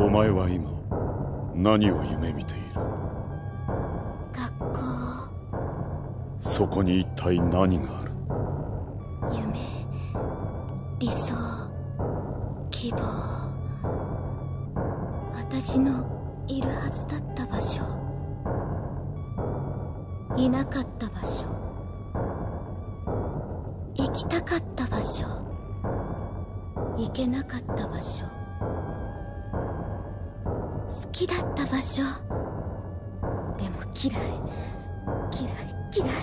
前は今何を夢見ている？ 学校。 そこに一体何がある？ 夢、理想、希望。私のいるはずだった場所、いなかった場所、行きたかった場所、行けなかった場所、好きだった場所。でも嫌い、嫌い、嫌い。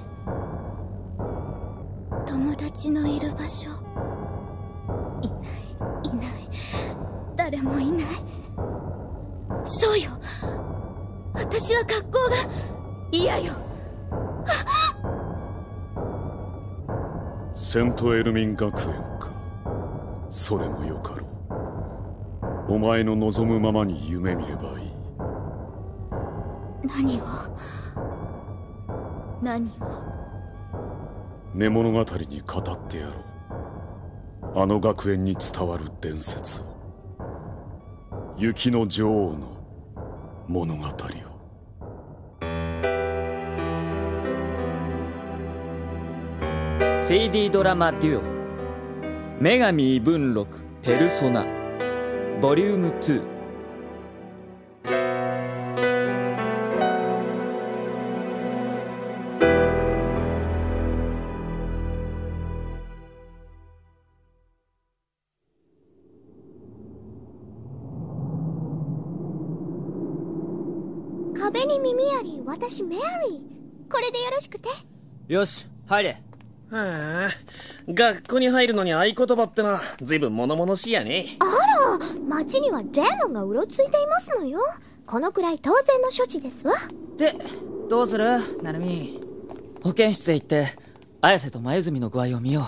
友達のいる場所、いない、いない、誰もいない。そうよ、私は学校が嫌よ。 セントエルミン学園か。それもよかろう。お前の望むままに夢見ればいい。 何を？何を？ 寝物語に語ってやろう。あの学園に伝わる伝説を。雪の女王の物語を。 CD ドラマデュオ女神異聞録ペルソナボリューム2。 壁に耳あり、私メアリー。これでよろしくて。 よし、入れ。 はあ、学校に入るのに合言葉ってのは随分物々しいやね。 あら、町にはデーモンがうろついていますのよ。このくらい当然の処置ですわ。 で、どうするナルミ。保健室へ行って綾瀬と黛の具合を見よう。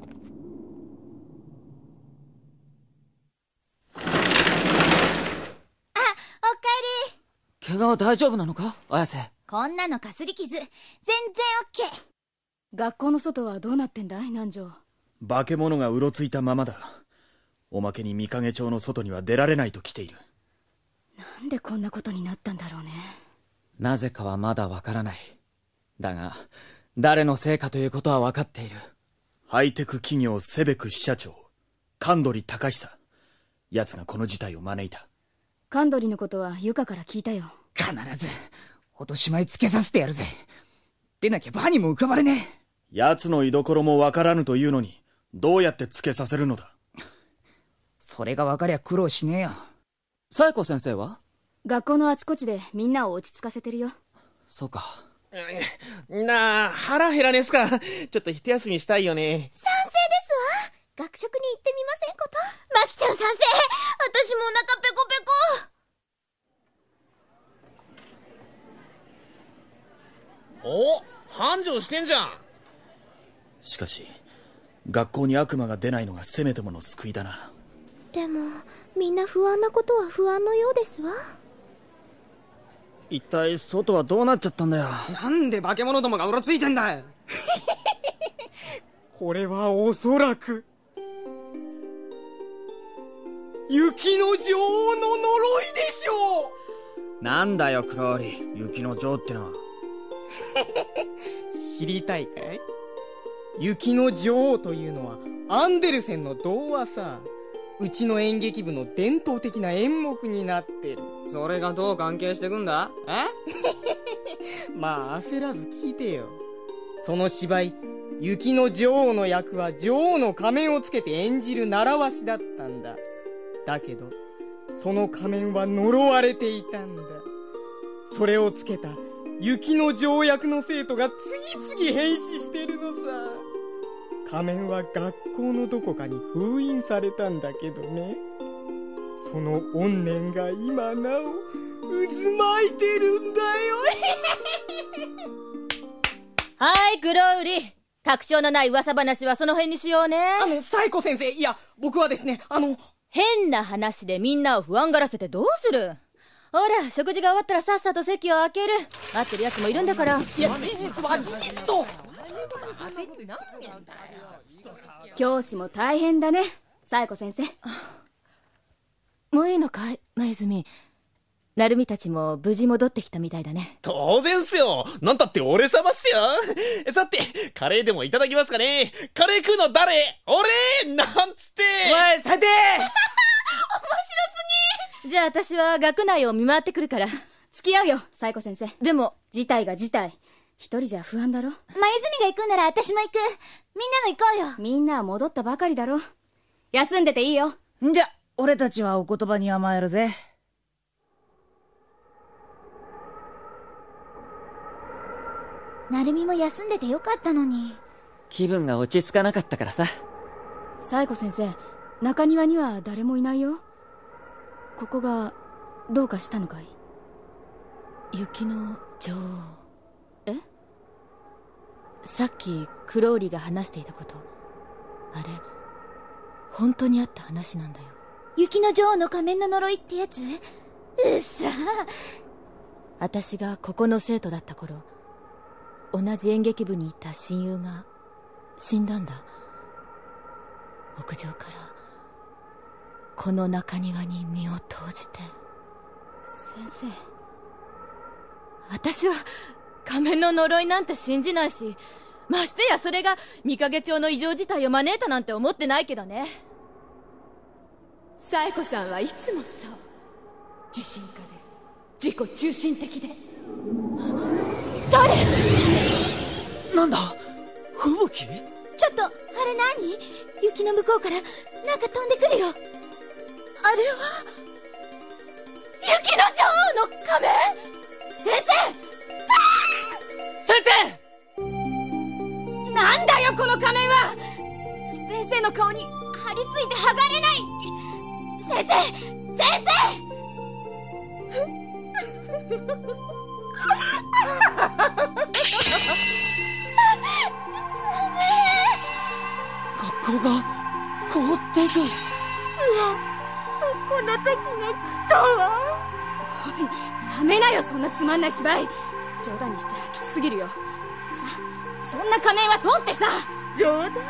怪我は大丈夫なのか綾瀬。 こんなのかすり傷、全然オッケー。 学校の外はどうなってんだい南條。 化け物がうろついたままだ。おまけに御影町の外には出られないと来ている。 なんでこんなことになったんだろうね。 なぜかはまだわからない。だが誰のせいかということは分かっている。 ハイテク企業セベク支社長神取隆久。奴がこの事態を招いた。 神取のことはユカから聞いたよ。 必ず落とし前つけさせてやるぜ。でなきゃ場にも浮かばれねえ。 奴の居所もわからぬというのにどうやってつけさせるのだ。 それが分かりゃ苦労しねえよ。 冴子先生は？ 学校のあちこちでみんなを落ち着かせてるよ。 そうか。 なあ、腹減らねえすか。ちょっと一休みしたいよね。 賛成ですわ。学食に行ってみませんこと。マキちゃん賛成。私もお腹ペコペコ。お、繁盛してんじゃん。しかし学校に悪魔が出ないのがせめてもの救いだな。 でもみんな不安なことは不安のようですわ。 一体外はどうなっちゃったんだよ。 なんで化け物どもがうろついてんだこれはおそらく雪の女王の呪いでしょう。なんだよクローリー、雪の女王ってのは。 知りたいかい？雪の女王というのはアンデルセンの童話さ。うちの演劇部の伝統的な演目になってる。 それがどう関係してくんだ？ まあ焦らず聞いてよ。その芝居、雪の女王の役は女王の仮面をつけて演じる習わしだったんだ。だけどその仮面は呪われていたんだ。それをつけた雪の女王役の生徒が次々変死してるのさ。仮面は学校のどこかに封印されたんだけどね。その怨念が今なお渦巻いてるんだよはい、クロウリ。確証のない噂話はその辺にしようね。 冴子先生、いや、僕はですね、 変な話でみんなを不安がらせてどうする？ほら、食事が終わったらさっさと席を空ける。待ってる奴もいるんだから。 いや、事実は事実と。 教師も大変だね、冴子先生。 もういいのかい、舞泉。成美たちも無事戻ってきたみたいだね。 当然っすよ。なんたって俺様っすよ。さて、カレーでもいただきますかね。カレー食うの誰？俺なんつって。 おい、さて面白すぎ。じゃあ私は学内を見回ってくるから。 付き合うよ、サイコ先生。 でも、 事態が事態。一人じゃ不安だろ。 舞泉が行くんなら私も行く。みんなも行こうよ。 みんなは戻ったばかりだろ。休んでていいよ。 んじゃ、俺たちはお言葉に甘えるぜ。 成美も休んでてよかったのに。 気分が落ち着かなかったからさ。 サイコ先生、中庭には誰もいないよ。ここがどうかしたのかい？ 雪の女王。 え？ さっきクローリーが話していたこと、あれ本当にあった話なんだよ。 雪の女王の仮面の呪いってやつ？うっさ。 私がここの生徒だった頃、同じ演劇部にいた親友が死んだんだ。屋上からこの中庭に身を投じて。 先生、 私は仮面の呪いなんて信じないし、ましてやそれが御影町の異常事態を招いたなんて思ってないけどね。 サエコさんはいつもそう、自信家で自己中心的で。 誰？ なんだ、吹雪？ ちょっと、あれ何？雪の向こうからなんか飛んでくるよ。あれは雪の女王の仮面？先生！ なんだよこの仮面は！先生の顔に張り付いて剥がれない！先生！ 学校が凍っていく。 この時が来たわ。 やめなよ、そんなつまんない芝居。冗談にしちゃきつすぎるよ。さあ、そんな仮面は取ってさ。 冗談？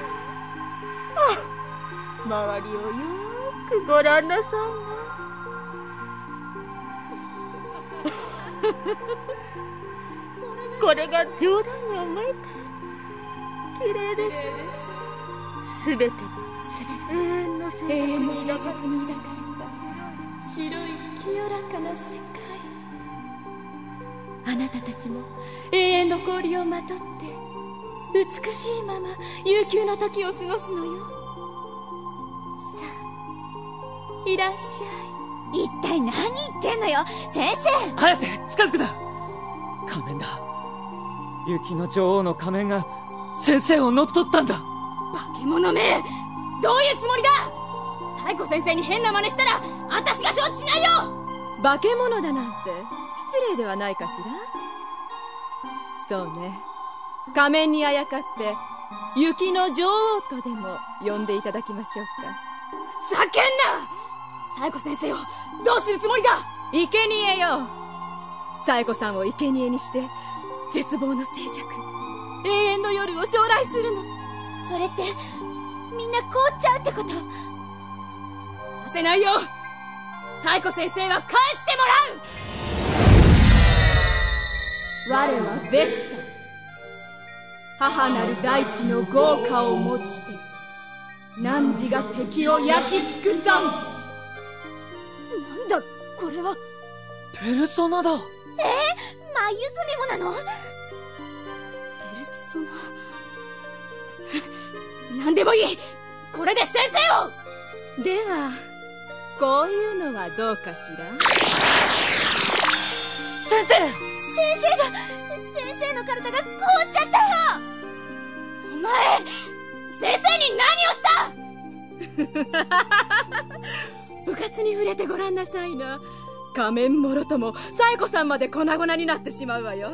周りをよーくご覧なさいこれが冗談に思えた。綺麗でしょ。すべて永遠の静寂に抱かれた白い清らかな世界。あなたたちも永遠の氷をまとって美しいまま悠久の時を過ごすのよ。さあ、いらっしゃい。 一体何言ってんのよ、先生！ 早瀬、近づくな！仮面だ。雪の女王の仮面が先生を乗っ取ったんだ。 化け物め！どういうつもりだ！サイコ先生に変な真似したら私が承知しないよ！ 化け物だなんて失礼ではないかしら。そうね、仮面にあやかって雪の女王とでも呼んでいただきましょうか。 ふざけんな！サイコ先生をどうするつもりだ！ 生贄よ。サエコさんを生贄にして絶望の静寂、永遠の夜を将来するの。 それってみんな凍っちゃうってこと？ させないよ！サイコ先生は返してもらう！我はベスタ。母なる大地の豪華を持ちて汝が敵を焼き尽くさん。なんだこれは。 ペルソナだ。 舞泉もなの？ ペルソナ。何でもいい、これで先生を！ ではこういうのはどうかしら。 先生！ 先生の体が凍っちゃったよ！ お前、先生に何をした！ うかつに触れてごらんなさいな。仮面もろともサエコさんまで粉々になってしまうわよ。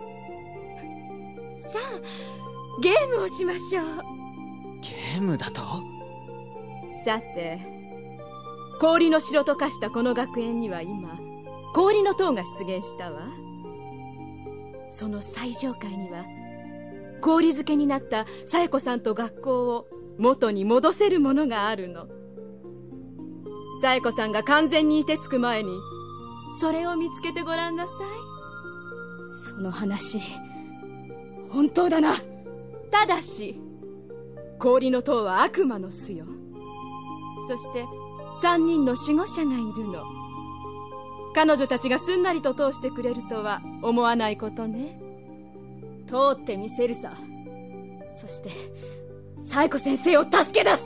さあ、ゲームをしましょう。 ゲームだと？ さて、氷の城と化したこの学園には今氷の塔が出現したわ。その最上階には氷漬けになったサエコさんと学校を元に戻せるものがあるの。 冴子さんが完全に凍てつく前にそれを見つけてごらんなさい。 その話本当だな。 ただし氷の塔は悪魔の巣よ。そして3人の守護者がいるの。彼女たちがすんなりと通してくれるとは思わないことね。 通ってみせるさ。そして冴子先生を助け出す。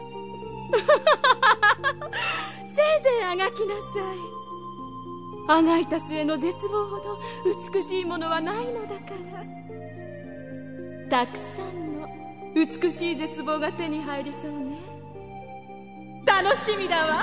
せいぜいあがきなさい。あがいた末の絶望ほど美しいものはないのだから。たくさんの美しい絶望が手に入りそうね。楽しみだわ。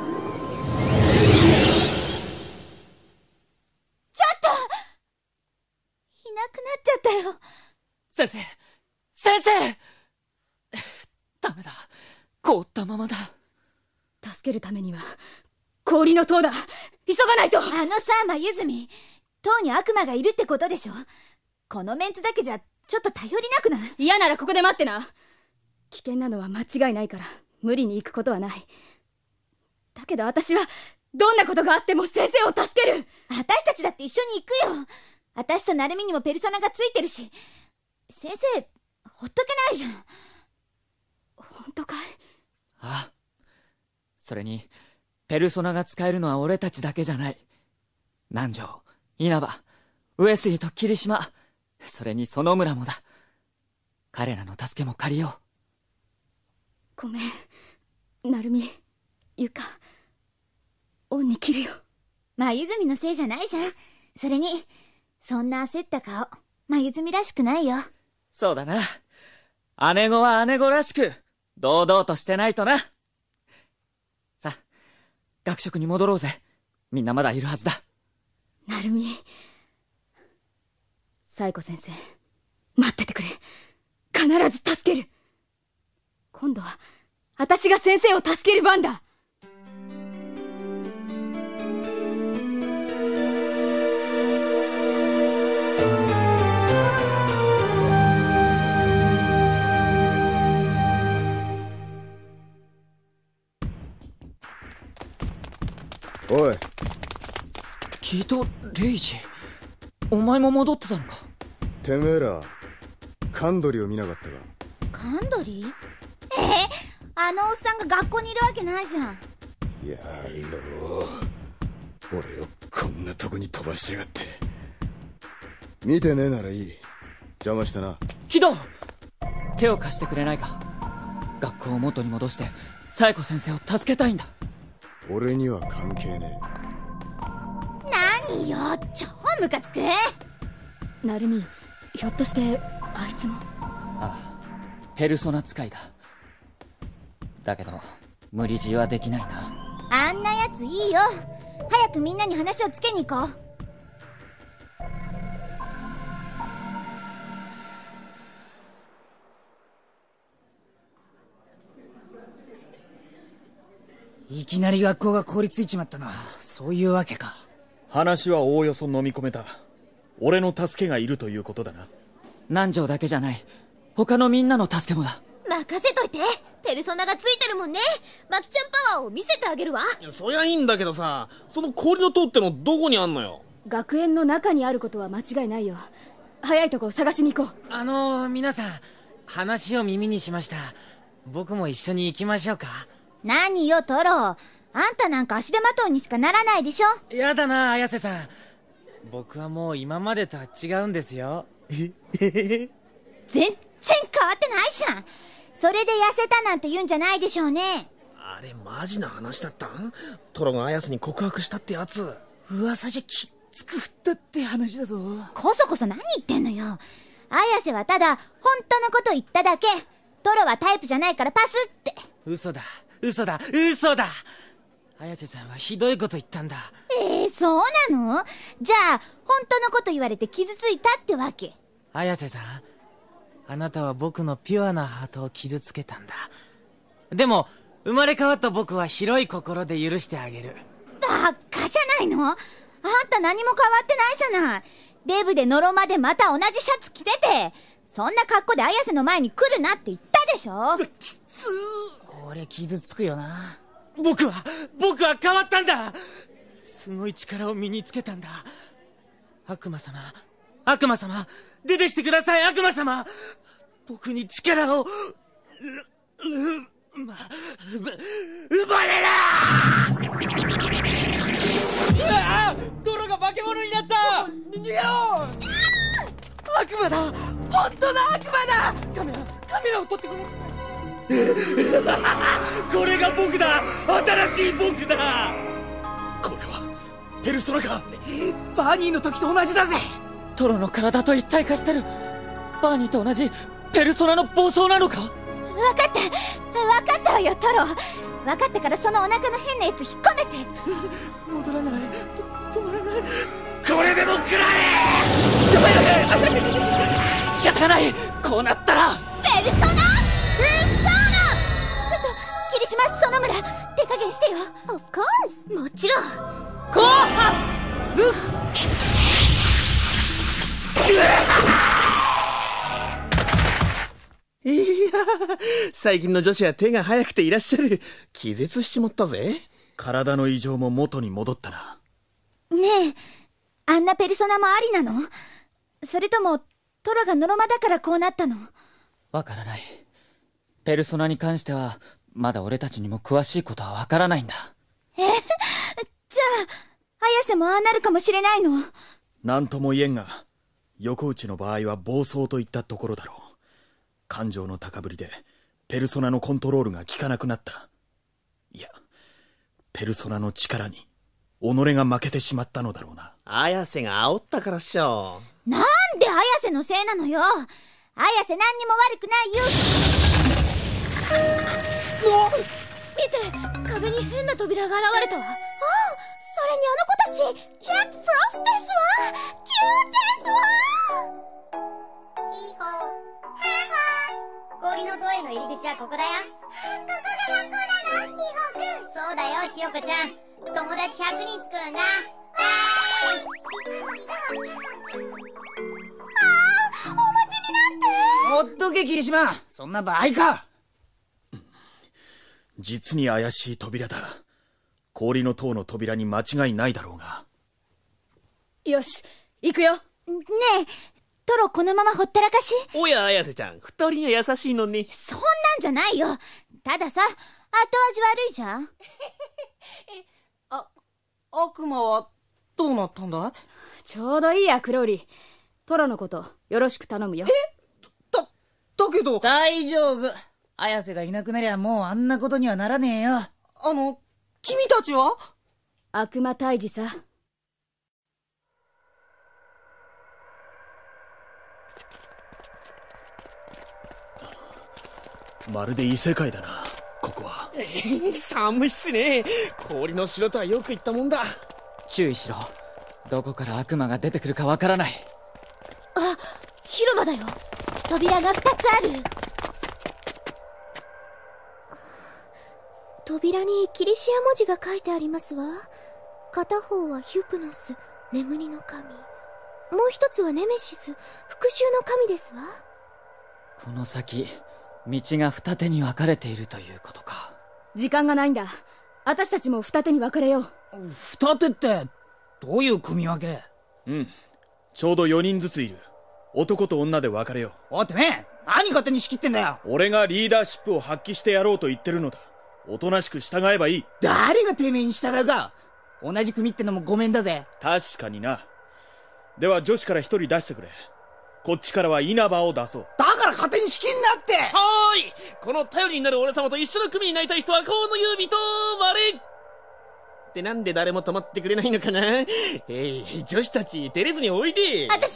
ちょっといなくなっちゃったよ。 先生先生ダメだ、凍ったままだ。 助けるためには氷の塔だ。急がないと。 あのさ、真泉、塔に悪魔がいるってことでしょ。このメンツだけじゃちょっと頼りなくない？ 嫌ならここで待ってな。危険なのは間違いないから無理に行くことはない。だけど私はどんなことがあっても先生を助ける。 私たちだって一緒に行くよ。私と成美にもペルソナがついてるし、先生ほっとけないじゃん。 本当かい？ ああ、それにペルソナが使えるのは俺たちだけじゃない。南條、稲葉、上杉と霧島、それに園村もだ。彼らの助けも借りよう。 ごめん、成美、ゆか、恩に切るよ。 真泉のせいじゃないじゃん。それにそんな焦った顔、真泉らしくないよ。 そうだな。姉子は姉子らしく堂々としてないとな。さあ、学食に戻ろうぜ。みんなまだいるはずだ。 成美、冴子先生、待っててくれ。必ず助ける。今度は私が先生を助ける番だ。 おい、 キイト・レイジ、お前も戻ってたのか。 てめえらカンドリを見なかったか。 カンドリ？あのおっさんが学校にいるわけないじゃん。 やろう、俺をこんなとこに飛ばしやがって。見てねえならいい。邪魔したな。 キド、手を貸してくれないか。学校を元に戻して冴子先生を助けたいんだ。 俺には関係ね何よ、超ムカつく。 成美、ひょっとしてあいつも。 ああ、ペルソナ使いだ。だけど無理強いはできないな。 あんなやついいよ。早くみんなに話をつけに行こう。 いきなり学校が凍りついちまったのはそういうわけか。 話はおおよそ飲み込めた。俺の助けがいるということだな。 南條だけじゃない、他のみんなの助けもだ。 任せといて。ペルソナがついてるもんね。マキちゃんパワーを見せてあげるわ。 そりゃいいんだけどさ、その氷の塔ってのどこにあんのよ。 学園の中にあることは間違いないよ。早いとこ探しに行こう。皆さん、話を耳にしました。僕も一緒に行きましょうか。 何よトロ、あんたなんか足手まといにしかならないでしょ。 やだな、綾瀬さん。僕はもう今までとは違うんですよ。 全然変わってないじゃん。それで痩せたなんて言うんじゃないでしょうね。 あれマジな話だったん？トロが綾瀬に告白したってやつ。 噂じゃきっつく振ったって話だぞ。 こそこそ何言ってんのよ。綾瀬はただ本当のこと言っただけ。トロはタイプじゃないからパスって。 嘘だ嘘だ嘘だ。綾瀬さんはひどいこと言ったんだ。 そうなの？じゃあ本当のこと言われて傷ついたってわけ？ 綾瀬さん、あなたは僕のピュアなハートを傷つけたんだ。でも生まれ変わった僕は広い心で許してあげる。 バッカじゃないの？あんた何も変わってないじゃない。デブでノロマでまた同じシャツ着てて、そんな格好で綾瀬の前に来るなって言ったでしょ。 きつー。これ傷つくよな。 僕は変わったんだ。すごい力を身につけたんだ。悪魔様、出てきてください。悪魔様、僕に力を奪われな。 トロが化け物になった。逃げよう。悪魔だ、本当の悪魔だ。カメラを撮ってくれ。 これが僕だ。新しい僕だ。これはペルソナか。 バーニーの時と同じだぜ。 トロの体と一体化してる。バーニーと同じペルソナの暴走なのか。 分かったわよトロ。分かったからそのお腹の変なやつ引っ込めて。 戻らない、止まらない。これでも食らえ。 仕方がない。こうなったらペルソナちょっと霧島園村手加減してよ。 Of course もちろん。 後半ブッいや最近の女子は手が早くていらっしゃる。気絶しちまったぜ。 体の異常も元に戻ったな。 ねえ、あんなペルソナもありなの？それともトロがノロマだからこうなったの？ わからない。ペルソナに関してはまだ俺たちにも詳しいことはわからないんだ。 じゃあ綾瀬もああなるかもしれないの？ なんとも言えんが、横内の場合は暴走といったところだろう。感情の高ぶりでペルソナのコントロールが効かなくなった。いや、ペルソナの力に己が負けてしまったのだろうな。 綾瀬が煽ったからっしょ。 なんで綾瀬のせいなのよ。綾瀬何にも悪くないよ。見て、壁に変な扉が現れたわ。ああ、それにあの子たち、ジャック・フロストですわ。キューですわ。 ヒーホーハーハー、氷の塔への入り口はここだよ。ここが学校なの、ヒーホーくん。そうだよ、ひよこちゃん。友達100人作るんだ。 お待ちになって。 ほっとけ霧島、そんな場合か。 実に怪しい扉だ。氷の塔の扉に間違いないだろうが。 よし、行くよ。 ねえ、トロこのままほったらかし？ おや綾瀬ちゃん、二人には優しいのね。 そんなんじゃないよ。たださ、後味悪いじゃん。 悪魔はどうなったんだ？ ちょうどいいや、クローリー。トロのことよろしく頼むよ。 だけど大丈夫。綾瀬がいなくなりゃもうあんなことにはならねえよ。 君たちは？ 悪魔退治さ。 まるで異世界だな、ここは。 寒いっすね。氷の城とはよく言ったもんだ。 注意しろ。どこから悪魔が出てくるかわからない。 あ、広場だよ。扉が2つある。扉にキリシア文字が書いてありますわ。片方はヒュプノス、眠りの神。もう一つはネメシス、復讐の神ですわ。 この先、道が二手に分かれているということか。 時間がないんだ。私たちも二手に分かれよう。 二手ってどういう組み分け？ ちょうど4人ずついる。男と女で分かれよう。 おいてめえ、何勝手に仕切ってんだよ。 俺がリーダーシップを発揮してやろうと言ってるのだ。おとなしく従えばいい。 誰がてめえに従うか。同じ組ってのもごめんだぜ。 確かにな。では女子から1人出してくれ。こっちからは稲葉を出そう。 だから勝手に仕切んなって。 はーい、この頼りになる俺様と一緒の組になりたい人は河野優美と我ってなんで誰も止まってくれないのかな。女子たち照れずにおいで。 私、なるみくんと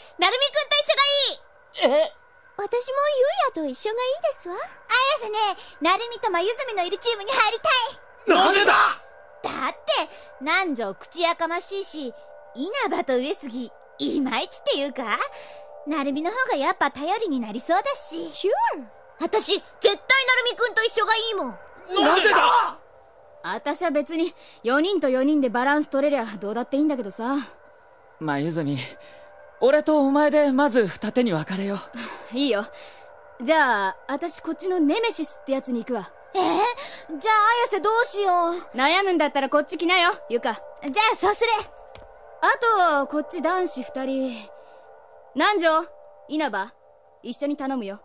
一緒がいい。私もゆうやと一緒がいいですわ。綾瀬ね、なるみとまゆずみのいるチームに入りたい。 なぜだ。 だって南條口やかましいし、稲葉と上杉いまいちっていうか、なるみの方がやっぱ頼りになりそうだし。私絶対なるみくんと一緒がいいもん。 なぜだ。 私は別に4人と4人でバランス取れりゃどうだっていいんだけどさ。 まあゆずみ、俺とお前でまず二手に分かれよう。 いいよ。じゃあ私こっちのネメシスってやつに行くわ。 じゃあ綾瀬どうしよう。 悩むんだったらこっち来なよ、ゆか。 じゃあそうする。 あと、こっち男子2人。南條、稲葉、一緒に頼むよ。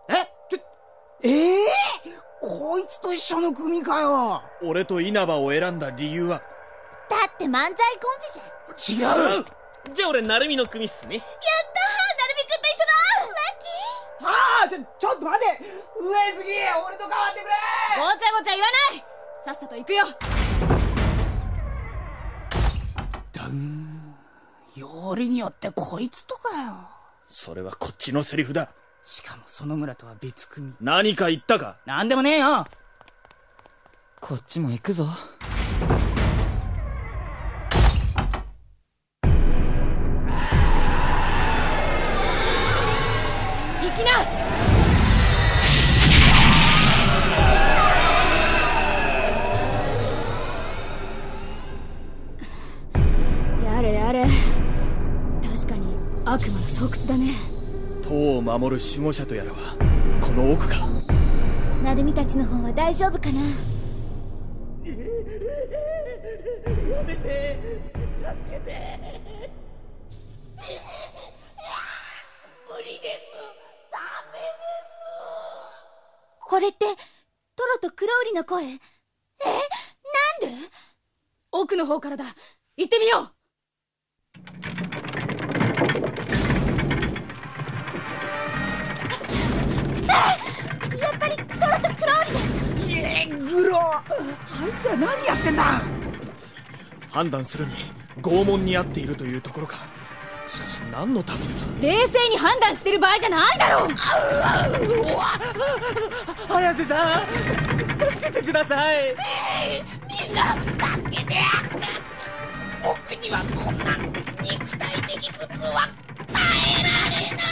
こいつと一緒の組かよ。 俺と稲葉を選んだ理由は？ だって漫才コンビじゃん。 違う。じゃあ俺成海の組っすね。 やったー、成海くんと一緒だ。ラッキー。 ちょっと待て、上杉、俺と代わってくれ。 ごちゃごちゃ言わない。さっさと行くよ。 よりによってこいつとかよ。 それはこっちのセリフだ。 しかもその村とは別組。 何か言ったか？ なんでもねえよ。 こっちも行くぞ。 行きな。やれやれ。確かに悪魔の巣窟だね。 塔を守る守護者とやらはこの奥か。 成海たちの方は大丈夫かな。 やめて、助けて。無理です。ダメです。 これってトロとクロウリの声。なんで？ 奥の方からだ。行ってみよう。 やっぱりトロとクロウリだ。 グロ、あいつら何やってんだ。 判断するに拷問に遭っているというところか。しかし何のためにだ。 冷静に判断してる場合じゃないだろう。 綾瀬さん、助けてください。 みんな助けて。僕にはこんな肉体的苦痛は耐えられない。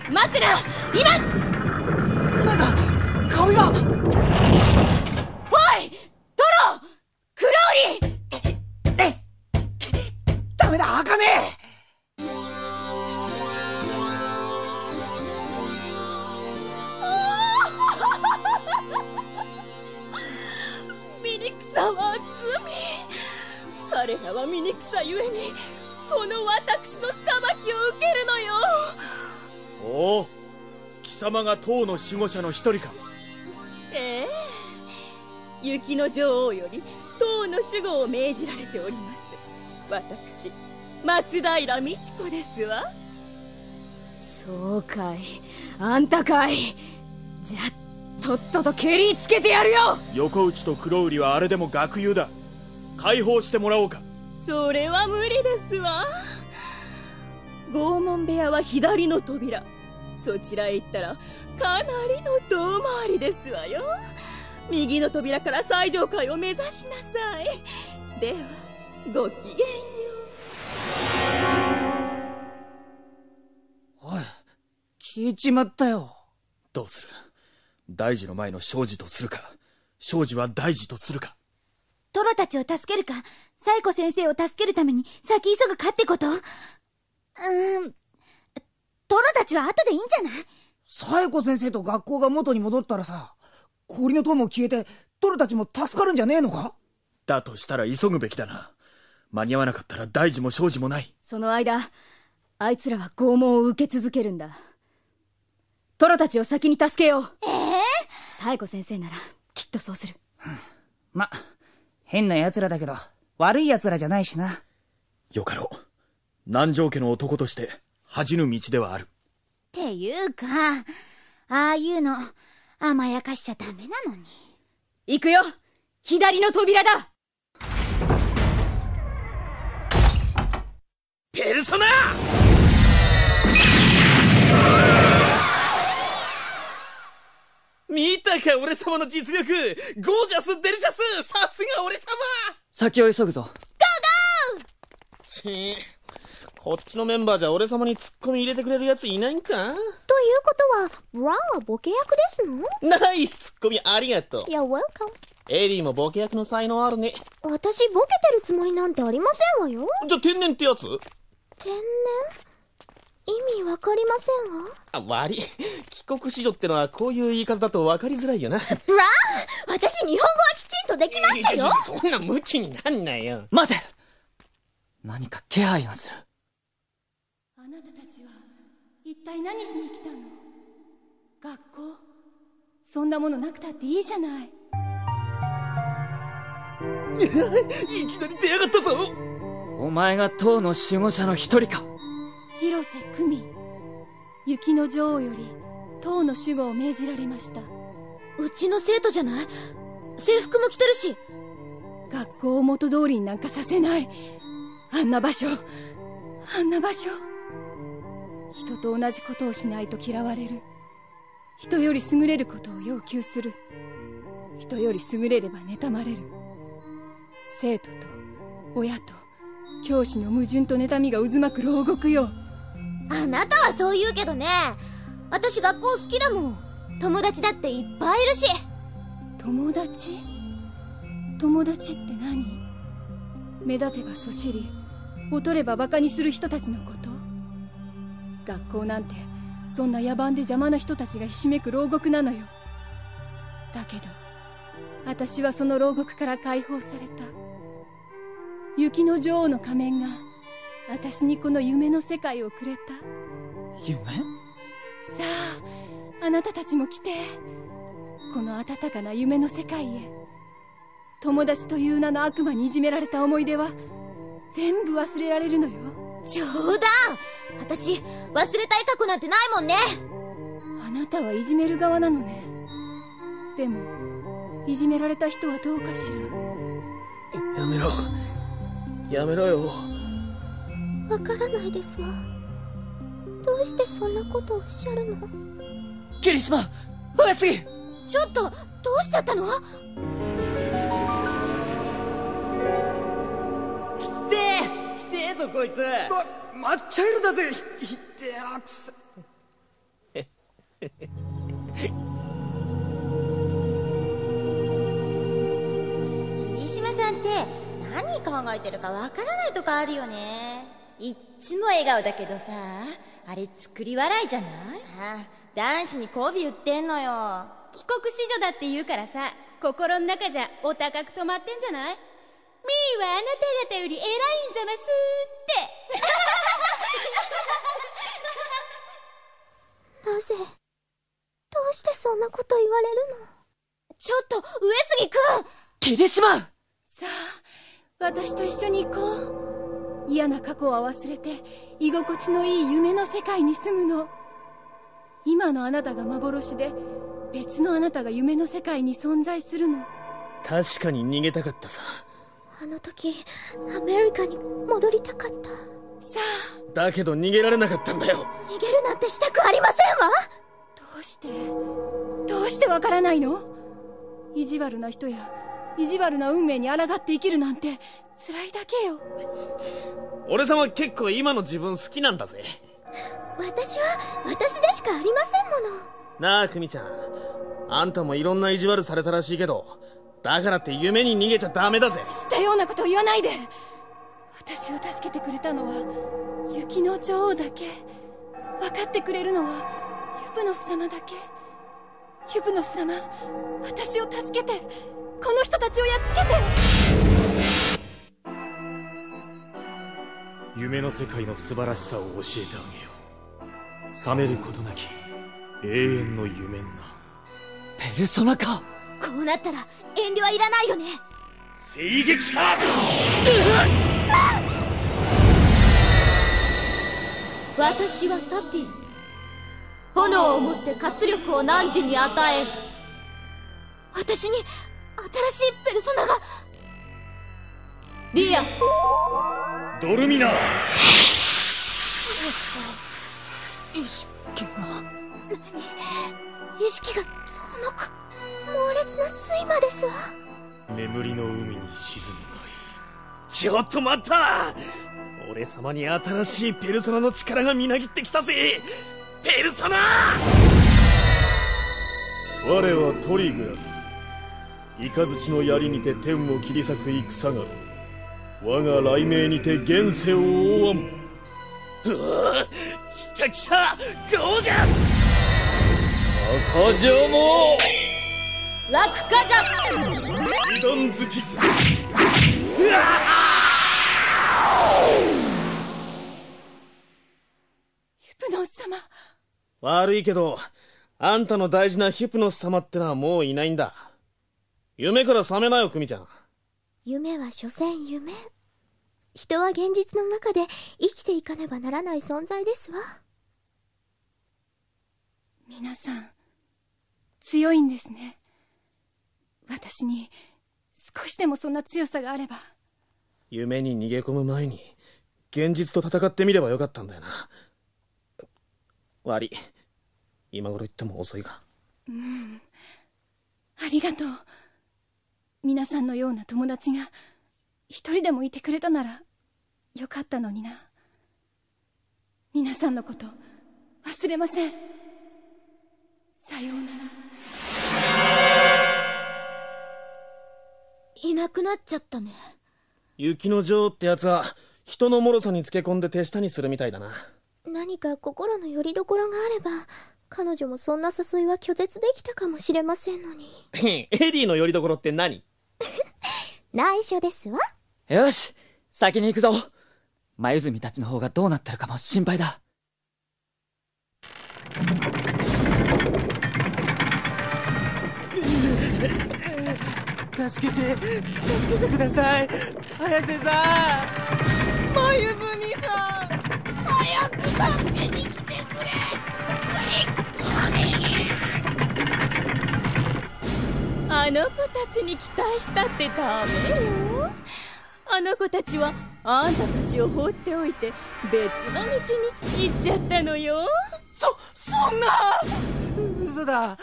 待ってな、今。 なんだ、壁が。 おい、トロ、クロウリ。 ダメだ、開かねえ。 醜さは罪。彼らは醜さゆえにこの私の裁きを受けるのよ。 おお、貴様が塔の守護者の一人か。 ええ、雪の女王より塔の守護を命じられております。私、松平美智子ですわ。 そうかい、あんたかい。じゃあとっとと蹴りつけてやるよ。 横内と黒売りはあれでも学友だ。解放してもらおうか。 それは無理ですわ。拷問部屋は左の扉。そちらへ行ったらかなりの遠回りですわよ。右の扉から最上階を目指しなさい。ではごきげんよう。おい、消えちまったよ。 どうする？大事の前の庄司とするか、庄司は大事とするか。 トロたちを助けるか、サイコ先生を助けるために先急ぐかってこと？トロたちは後でいいんじゃない？ サイコ先生と学校が元に戻ったらさ、氷の塔も消えてトロたちも助かるんじゃねえのか？ だとしたら急ぐべきだな。間に合わなかったら大事も庄司もない。 その間あいつらは拷問を受け続けるんだ。トロたちを先に助けよう。サイコ先生ならきっとそうする。 ま、変な奴らだけど悪い奴らじゃないしな。 よかろう。南條家の男として恥じぬ道ではある。 っていうか、ああいうの甘やかしちゃダメなのに。 行くよ、左の扉だ。 ペルソナ見たか俺様の実力。ゴージャスデリシャス、さすが俺様。 先を急ぐぞ。ゴーゴー。ちー、こっちのメンバーじゃ俺様にツッコミ入れてくれるやついないんか？ ということはブラウンはボケ役ですの？ ナイスツッコミありがとう。 いや、ウェルカム。 エリーもボケ役の才能あるね。 私ボケてるつもりなんてありませんわよ。 じゃあ天然ってやつ？ 天然？意味わかりませんわ。 悪い。帰国子女ってのはこういう言い方だとわかりづらいよな。 ブラウン、 私日本語はきちんとできましたよ。 そんなムキになんなよ。 待て、何か気配がする。 あなたたちは一体何しに来たの？学校？そんなものなくたっていいじゃない。 いきなり出やがったぞ。 お前が唐の守護者の一人か？ 広瀬久美、雪の女王より唐の守護を命じられました。 うちの生徒じゃない？制服も着てるし。 学校を元通りになんかさせない。あんな場所、あんな場所。人と同じことをしないと嫌われる。人より優れることを要求する。人より優れれば妬まれる。生徒と親と教師の矛盾と妬みが渦巻く牢獄よ。 あなたはそう言うけどね、私学校好きだもん。友達だっていっぱいいるし。 友達？友達って何？目立てばそしり、劣ればバカにする人たちのこと？学校なんてそんな野蛮で邪魔な人たちがひしめく牢獄なのよ。だけど私はその牢獄から解放された。雪の女王の仮面が私にこの夢の世界をくれた。 夢？ さあ、あなたたちも来て。この温かな夢の世界へ。友達という名の悪魔にいじめられた思い出は全部忘れられるのよ。 冗談！私忘れたい過去なんてないもんね。 あなたはいじめる側なのね。でもいじめられた人はどうかしら。 やめろ、やめろよ。 わからないですわ。どうしてそんなことをおっしゃるの？ 霧島、上杉！ ちょっと、どうしちゃったの？ くせえぞこいつ。 マッチャイルだぜ。ひってやくせ。 霧島さんって何考えてるかわからないとこあるよね。いっつも笑顔だけどさ、あれ作り笑いじゃない？男子に媚び売ってんのよ。 帰国子女だって言うからさ、心の中じゃお高く止まってんじゃない？ミーはあなた方より偉いんざますってなぜ？どうしてそんなこと言われるの？ちょっと、上杉くん！ 霧島！ さあ、私と一緒に行こう。嫌な過去は忘れて、居心地のいい夢の世界に住むの。今のあなたが幻で、別のあなたが夢の世界に存在するの。 確かに逃げたかったさ。 あの時、アメリカに戻りたかった。 さあ。 だけど逃げられなかったんだよ。 逃げるなんてしたくありませんわ。 どうしてわからないの？意地悪な人や意地悪な運命に抗って生きるなんて辛いだけよ。 俺様結構今の自分好きなんだぜ。 私は私でしかありませんもの。 なあ、久美ちゃん、あんたもいろんな意地悪されたらしいけど、だからって夢に逃げちゃダメだぜ。 知ったようなことを言わないで。私を助けてくれたのは雪の女王だけ。分かってくれるのはユプノス様だけ。ユプノス様、私を助けて、この人たちをやっつけて。 夢の世界の素晴らしさを教えてあげよう。覚めることなき永遠の夢のな。 ペルソナか。 こうなったら遠慮はいらないよね。 聖撃か。 私はサティ。炎をもって活力を汝に与える。私に新しいペルソナが。ディア。 ドルミナ。 意識が。 意識が遠のく。猛烈な睡魔ですわ。 眠りの海に沈むがいい。 ちょっと待った。俺様に新しいペルソナの力がみなぎってきたぜ。ペルソナ。 我はトリグラフ。雷の槍にて天を切り裂く戦が我が雷鳴にて現世を覆わん。 来た来た、ゴージャス。 赤城も落下じゃ。 二段突き。 ヒプノス様。 悪いけど、あんたの大事なヒプノス様ってのはもういないんだ。夢から覚めなよ、クミちゃん。 夢は所詮夢。人は現実の中で生きていかねばならない存在ですわ。 皆さん強いんですね。私に少しでもそんな強さがあれば。 夢に逃げ込む前に現実と戦ってみればよかったんだよな。悪い、今頃言っても遅いが。 ありがとう。皆さんのような友達が一人でもいてくれたならよかったのにな。皆さんのこと忘れません。さようなら。 いなくなっちゃったね。 雪の女王ってやつは人の脆さにつけ込んで手下にするみたいだな。 何か心の拠り所があれば、彼女もそんな誘いは拒絶できたかもしれませんのに。 エリーの拠り所って何？ 内緒ですわ。 よし、先に行くぞ。黛たちの方がどうなってるかも心配だ。 助けてください、綾瀬さん。 黛さん、早く助けに来てくれ。 あの子たちに期待したってダメよ。あの子たちはあんたたちを放っておいて別の道に行っちゃったのよ。 そんな。嘘だ。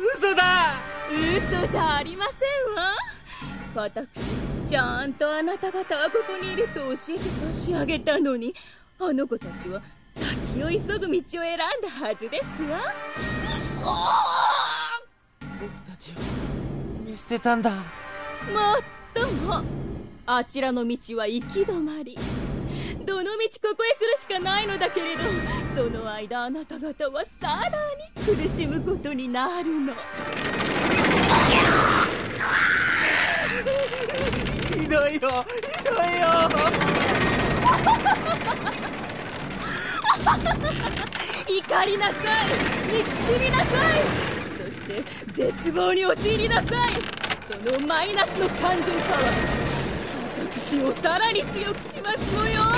嘘じゃありませんわ。私ちゃんとあなた方はここにいると教えて差し上げたのに、あの子たちは先を急ぐ道を選んだはずですわ。 僕たちを見捨てたんだ。 もっともあちらの道は行き止まり。どの道ここへ来るしかないのだけれど、その間あなた方はさらに苦しむことになるの。 ひどいよ。 怒りなさい、憎しみなさい、そして絶望に陥りなさい。そのマイナスの感情パワー、私をさらに強くしますのよ。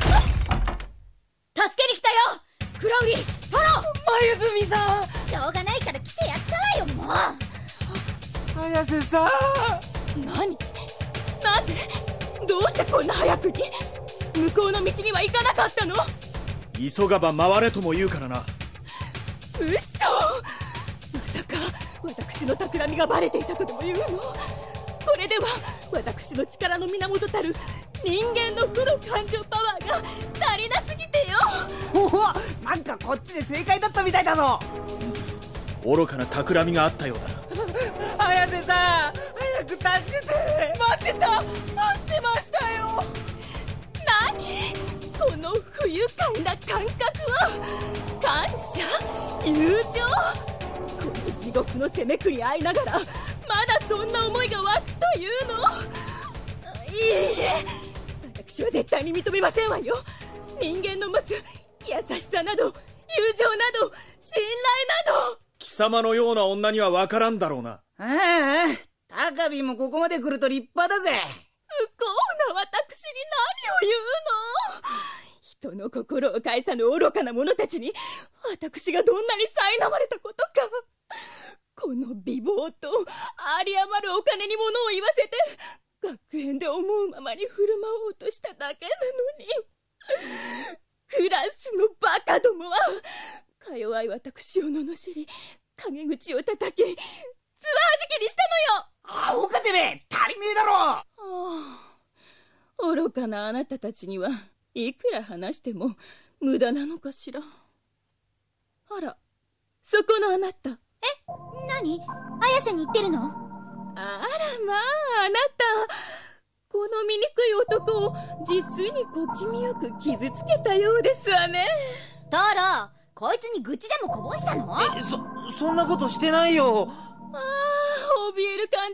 助けに来たよ、クロウリ、トロ。 黛さん、 しょうがないから来てやったわよ、もう。 綾瀬さん。 何？なぜ？どうしてこんな早くに？向こうの道には行かなかったの？ 急がば回れとも言うからな。 嘘！まさか私の企みがバレていたとでも言うの？これでは私の力の源たる人間の負の感情パワーが足りなすぎてよ。 おお、なんかこっちで正解だったみたいだぞ。 愚かな企みがあったようだな。 綾瀬さん、早く助けて。待ってましたよ。 何？この不愉快な感覚は感謝？友情？この地獄の責め苦に遭いながらまだそんな思いが湧くというの？いいえ、私は絶対に認めませんわよ。人間の持つ優しさなど友情など信頼など。 貴様のような女には分からんだろうな。 ああ、高ビもここまで来ると立派だぜ。 不幸な私に何を言うの？人の心を返さぬ愚かな者たちに私がどんなに苛まれたことか。この美貌と有り余るお金に物を言わせて学園で思うままに振る舞おうとしただけなのに、クラスのバカどもはか弱い私を罵り陰口を叩きつばはじきにしたのよ。 アホかてめえ、足りねえだろ。 ああ、愚かなあなたたちにはいくら話しても無駄なのかしら。あら、そこのあなた。 何？綾瀬に言ってるの？ あらまあ、あなたこの醜い男を実に小気味よく傷つけたようですわね。 トロ、こいつに愚痴でもこぼしたの？ そんなことしてないよ。 ああ、怯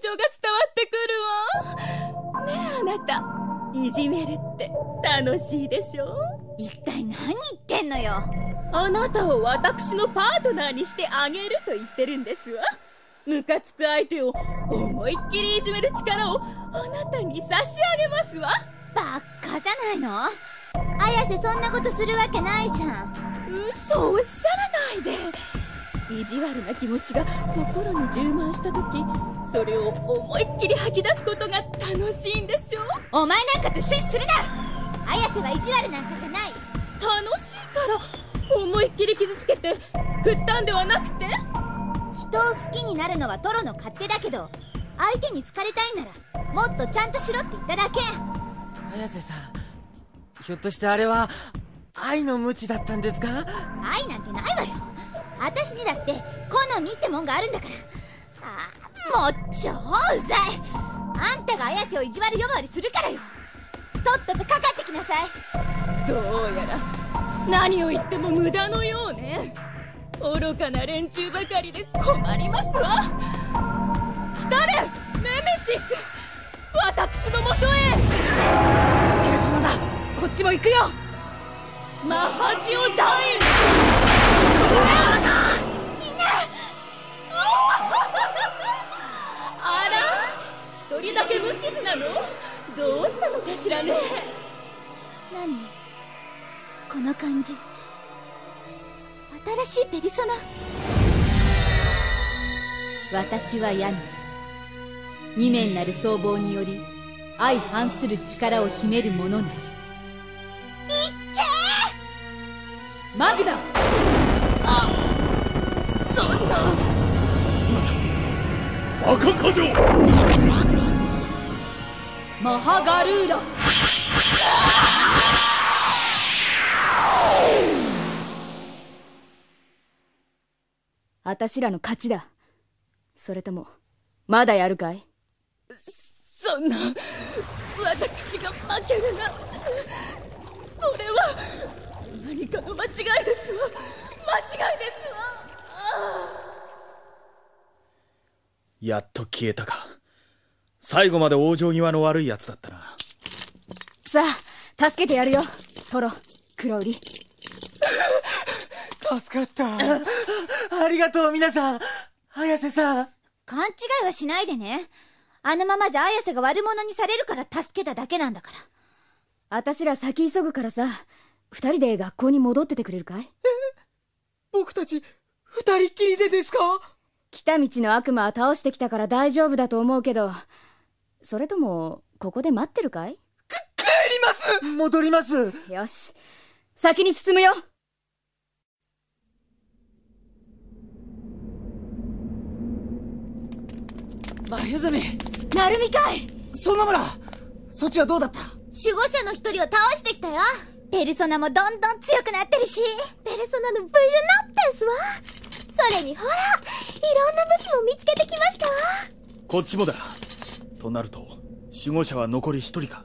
が伝わってくるわ。ねえあなた、いじめるって楽しいでしょ。 一体何言ってんのよ。 あなたを私のパートナーにしてあげると言ってるんですわ。ムカつく相手を思いっきりいじめる力をあなたに差し上げますわ。 バッカじゃないの。綾瀬そんなことするわけないじゃん。 嘘をおっしゃらないで。意地悪な気持ちが心に充満した時、それを思いっきり吐き出すことが楽しいんでしょ。 お前なんかと一緒にするな。綾瀬は意地悪なんかじゃない。 楽しいから思いっきり傷つけて振ったんではなくて。 人を好きになるのはトロの勝手だけど、相手に好かれたいならもっとちゃんとしろって言っただけ。 綾瀬さん、ひょっとしてあれは愛の無知だったんですか？ 愛なんてないわよ。私にだって好みってもんがあるんだから。もう超うざい。あんたが綾瀬を意地悪呼ばわりするからよ。とっととかかってきなさい。 どうやら何を言っても無駄のようね。愚かな連中ばかりで困りますわ。来たれネメシス、私のもとへ。 ペルソナだ、こっちも行くよ。 マハジオダイン。 みんなあら、一人だけ無傷なの？どうしたのかしらね。 何この感じ。新しいペルソナ。 私はヤヌス。二面なる相棒により相反する力を秘める者なり。いっけーマグナ。 そんな。 赤火城マハガルーラ。 あたしらの勝ちだ。それともまだやるかい？ そんな、私が負けるなんて。これは何かの間違いですわ。間違いですわ。 やっと消えたか。最後まで往生際の悪いやつだったな。 さあ助けてやるよ、トロ、黒売り。 助かった。ありがとう皆さん。綾瀬さん、 勘違いはしないでね。あのままじゃ綾瀬が悪者にされるから助けただけなんだから。 あたしら先急ぐからさ、二人で学校に戻っててくれるかい？ 僕たち二人っきりでですか？ 来た道の悪魔は倒してきたから大丈夫だと思うけど、それともここで待ってるかい？ 帰ります。 戻ります。 よし、先に進むよ。 眉爪。 なるみかい。 園村、そっちはどうだった？ 守護者の一人を倒してきたよ。 ペルソナもどんどん強くなってるし。 ペルソナのブルナッテスわ。それにほら、いろんな武器も見つけてきましたわ。 こっちもだ。となると守護者は残り一人か。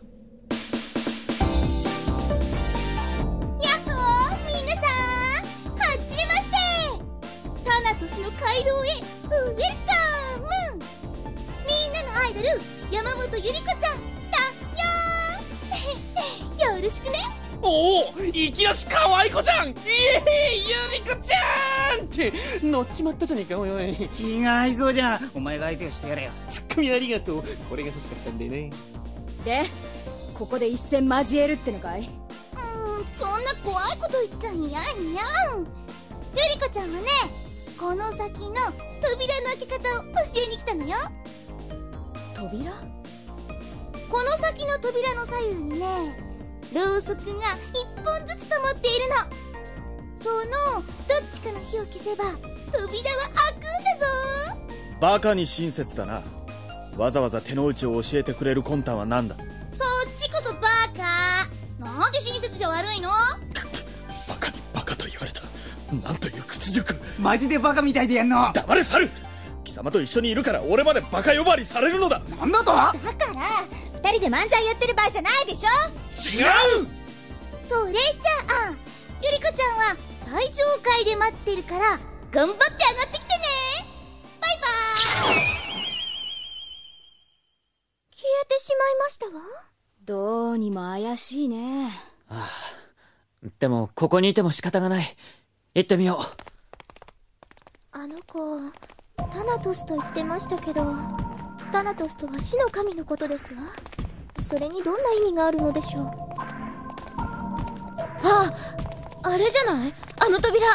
やっほー、皆さん、はじめまして。タナトスの回廊へウェルカム。みんなのアイドル、山本ゆり子ちゃんだよー。よろしくね。 おお、いきなし可愛い子じゃん。ゆり子ちゃんって乗っちまったじゃねえか。おいおい、 気が合いそうじゃん。お前が相手をしてやれよ。 ツッコミありがとう。これが欲しかったんでね。 で、ここで一戦交えるってのかい？ そんな怖いこと言っちゃいやんやん。ゆり子ちゃんはね、この先の扉の開け方を教えに来たのよ。 扉？ この先の扉の左右にね、ろうそくが一本ずつ灯っているの。そのどっちかの火を消せば扉は開くんだぞ。 バカに親切だな。わざわざ手の内を教えてくれる魂胆は何だ？ そっちこそバカ。なんで親切じゃ悪いの？ バカにバカと言われた。なんという屈辱。 マジでバカみたいでやんの。 黙れ猿。貴様と一緒にいるから俺までバカ呼ばわりされるのだ。 なんだと？ だから二人で漫才やってる場合じゃないでしょ。 違う。 それじゃあゆり子ちゃんは最上階で待ってるから頑張って上がってきてね。バイバーイ。 てしまいましたわ。 どうにも怪しいね。 ああ、でもここにいても仕方がない。行ってみよう。 あの子タナトスと言ってましたけど、タナトスとは死の神のことですわ。それにどんな意味があるのでしょう。あれじゃない？あの扉。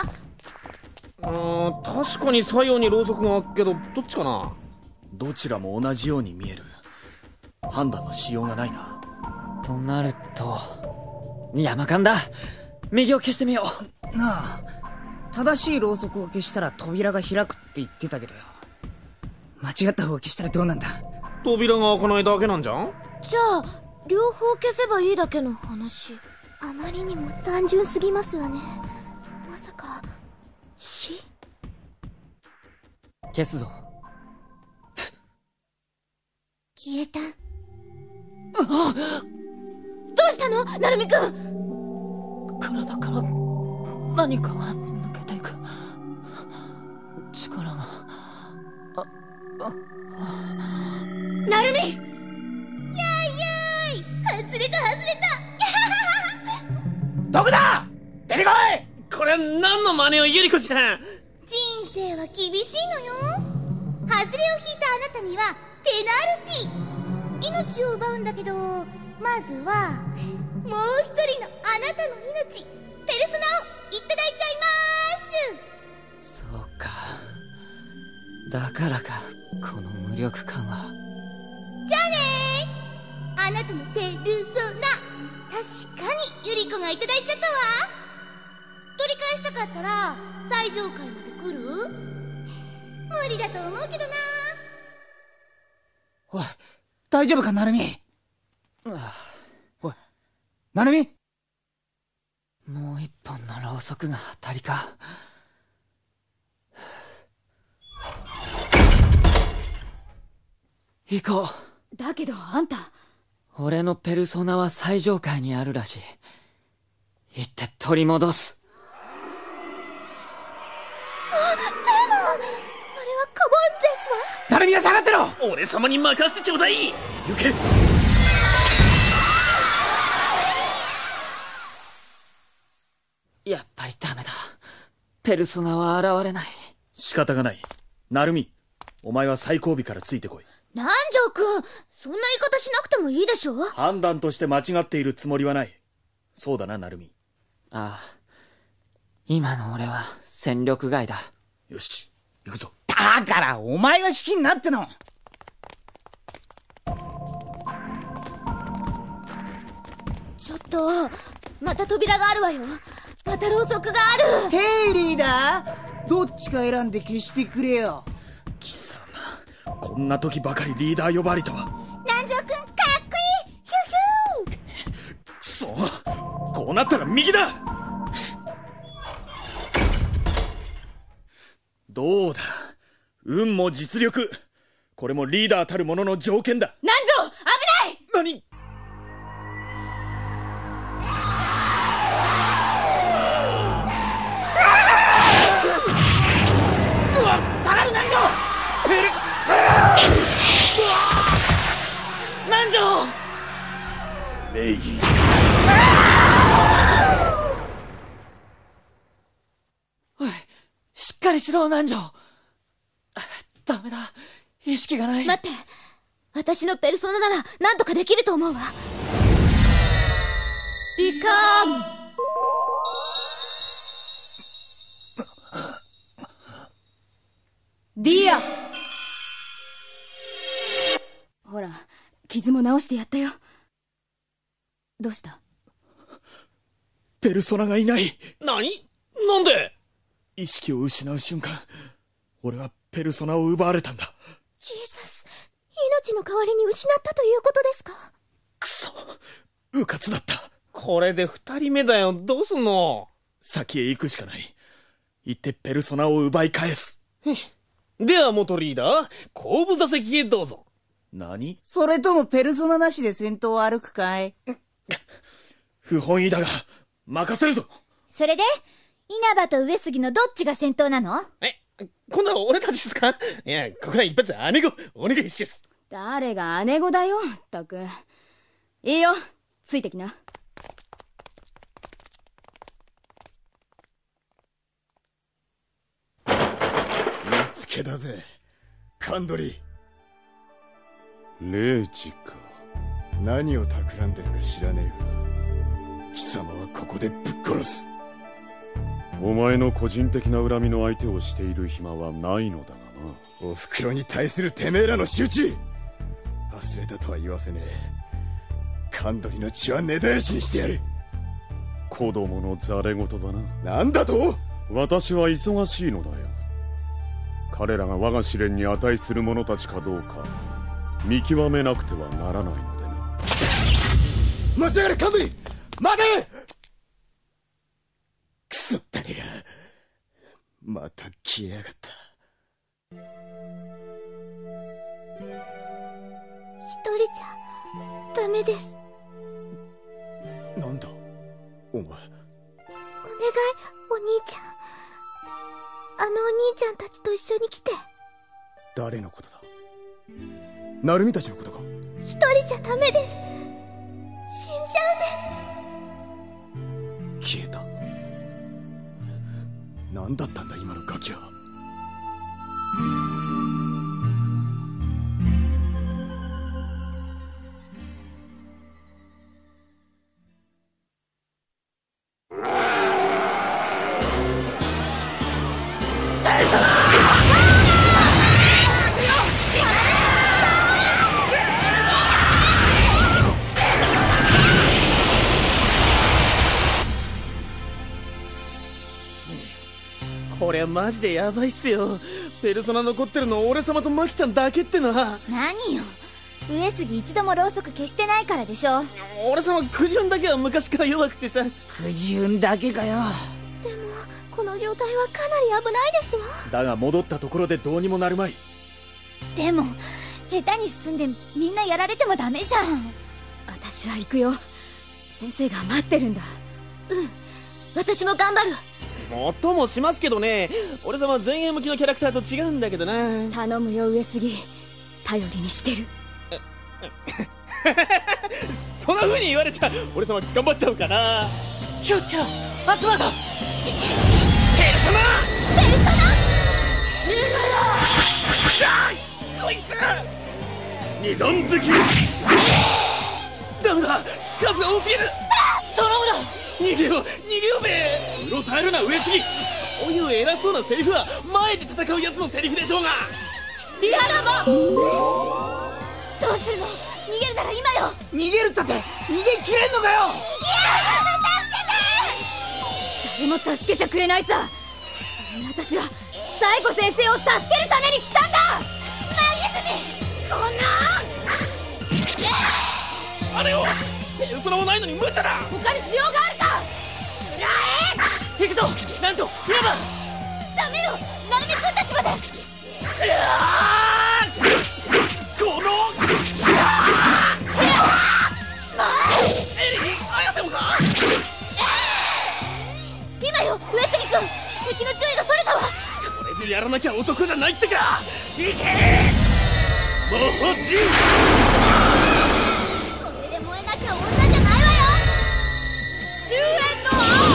確かに左右にろうそくがあるけど、どっちかな。 どちらも同じように見える。判断のしようがないな。 となると山間だ。右を消してみよう。なあ、正しいろうそくを消したら扉が開くって言ってたけどよ、間違った方を消したらどうなんだ。 扉が開かないだけなんじゃん。 じゃあ両方消せばいいだけの話。あまりにも単純すぎますわね。まさか死？ 消すぞ。 消えた。どうしたのナルミくん。 体から何かが抜けていく。力がナルミ。やいやい、外れた。 どこだ？出てこい。これは何の真似を、ゆり子ちゃん。 人生は厳しいのよ。外れを引いたあなたにはペナルティ。命を奪うんだけど、まずはもう一人のあなたの命、ペルソナをいただいちゃいます。 そうか、だからかこの無力感は。 じゃあねー、あなたのペルソナ、確かにユリコがいただいちゃったわ。取り返したかったら最上階まで来る？無理だと思うけどな。 おい、大丈夫かナルミ。おい、ナルミ。 もう一本のろうそくが当たりか。行こう。 だけどあんた、 俺のペルソナは最上階にあるらしい。行って取り戻す。 でもあれはカバンですわ。 ナルミは下がってろ。 俺様に任せてちょうだい。 行け。 やっぱりダメだ。ペルソナは現れない。 仕方がない。ナルミ、お前は最後尾からついてこい。 南條くん、そんな言い方しなくてもいいでしょ。 判断として間違っているつもりはない。そうだな、ナルミ。 ああ、今の俺は戦力外だ。 よし、行くぞ。 だからお前が指揮になっての。 ちょっと、また扉があるわよ。またろうそくがある。 ヘイリーダー、どっちか選んで消してくれよ。 貴様、こんな時ばかりリーダー呼ばわりとは。 南條くんかっこいい。ヒュヒュー。 くそ、こうなったら右だ。どうだ、運も実力、これもリーダーたる者の条件だ。 南條、危ない。 何？ 下がる南條。 南條。 レイギー。 おい、しっかりしろ南條。ダメだ、意識がない。 待って、私のペルソナなら何とかできると思うわ。 ビカム。ディア。ほら、傷も治してやったよ。どうした？ ペルソナがいない。 何？なんで？ 意識を失う瞬間、俺はペルソナを奪われたんだ。 ジーザス、命の代わりに失ったということですか？ くそ、うかつだった。 これで2人目だよ。どうすんの？ 先へ行くしかない。行ってペルソナを奪い返す。 では元リーダー、後部座席へどうぞ。 何？ それともペルソナなしで先頭を歩くかい？ 不本意だが任せるぞ。 それで稲葉と上杉のどっちが先頭なの？ 今度は俺たちですか？いや、ここは一発姉子お願いします。 誰が姉子だよ、ったく。いいよ、ついてきな。 見つけだぜ、カンドリ。 霊智か。 何を企んでるか知らねえが、貴様はここでぶっ殺す。 お前の個人的な恨みの相手をしている暇はないのだがな。 お袋に対するてめえらの仕打ち、忘れたとは言わせねえ。カンドリの血は根絶やしにしてやる。 子供のざれ言だな。 なんだと。 私は忙しいのだよ。彼らが我が試練に値する者たちかどうか見極めなくてはならないのでな。 待ちやがれカンドリ、待て。クソったれがまた消えやがった。 一人じゃダメです。 なんだお前。 お願い、お兄ちゃん。あのお兄ちゃんたちと一緒に来て。 誰のことだ。ナルミたちのことか。 一人じゃダメです。死んじゃうんです。消えた。何だったんだ今のガキは。 これマジでヤバいっすよ。ペルソナ残ってるの俺様とマキちゃんだけってな。 何よ、上杉一度もろうそく消してないからでしょ。 俺様くじゅんだけは昔から弱くてさ。 くじゅんだけかよ。 でもこの状態はかなり危ないですわ。 だが戻ったところでどうにもなるまい。 でも下手に進んでみんなやられてもダメじゃん。 私は行くよ。先生が待ってるんだ。 私も頑張る。 音もしますけどね。俺様前衛向きのキャラクターと違うんだけどな。 頼むよ上杉、頼りにしてる。 そんな風に言われちゃ俺様頑張っちゃうかな。 気をつけろ、悪魔だ。 ペルソナ違うよ。 こいつ二段突き。ダメだ、数が多すぎる。 その村逃げようぜ。うろたえるな上杉。そういう偉そうなセリフは前で戦うやつのセリフでしょうが。 ディアラモ。 どうするの。逃げるなら今よ。 逃げるったって逃げきれんのかよ。 誰も助けちゃくれないさ。それに私はサイコ先生を助けるために来たんだ。 こんなあれをペルソナもないのに無茶だ。 他にしようがあるか。 行くぞ団長、稲葉。 ダメよ、ナルミ君たちまで。 このエリに綾瀬もか。 今よ上杉君、敵の注意がそれたわ。 これでやらなきゃ男じゃないってか。行け魔法陣。 これで燃えなきゃ女じゃないわよ。 終焉の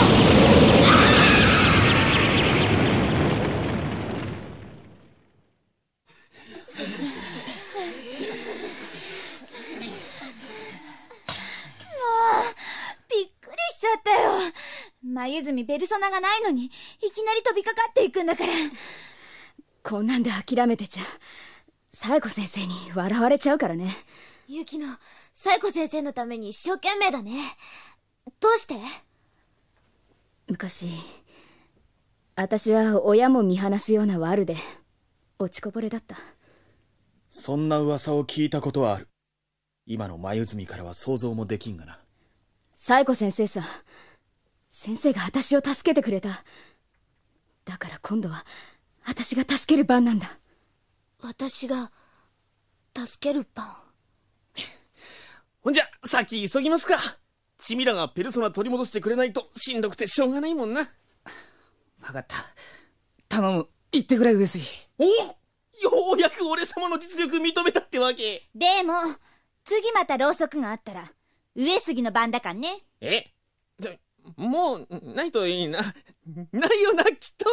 びっくりしちゃったよ。眉住ペルソナがないのにいきなり飛びかかっていくんだから。 こんなんで諦めてちゃサイコ先生に笑われちゃうからね。 ユキノ、サイコ先生のために一生懸命だね。どうして？ 昔私は親も見放すようなワルで落ちこぼれだった。 そんな噂を聞いたことはある。今の眉住からは想像もできんがな。 サイコ先生さ、先生が私を助けてくれた。だから今度は私が助ける番なんだ。 私が助ける番。 ほんじゃ先急ぎますか。チミらがペルソナ取り戻してくれないとしんどくてしょうがないもんな。 分かった、頼む、言ってくれ上杉。 お、 ようやく俺様の実力認めたってわけ。 でも次またろうそくがあったら上杉の番だかんね。 もうないといいな。ないよな、きっと。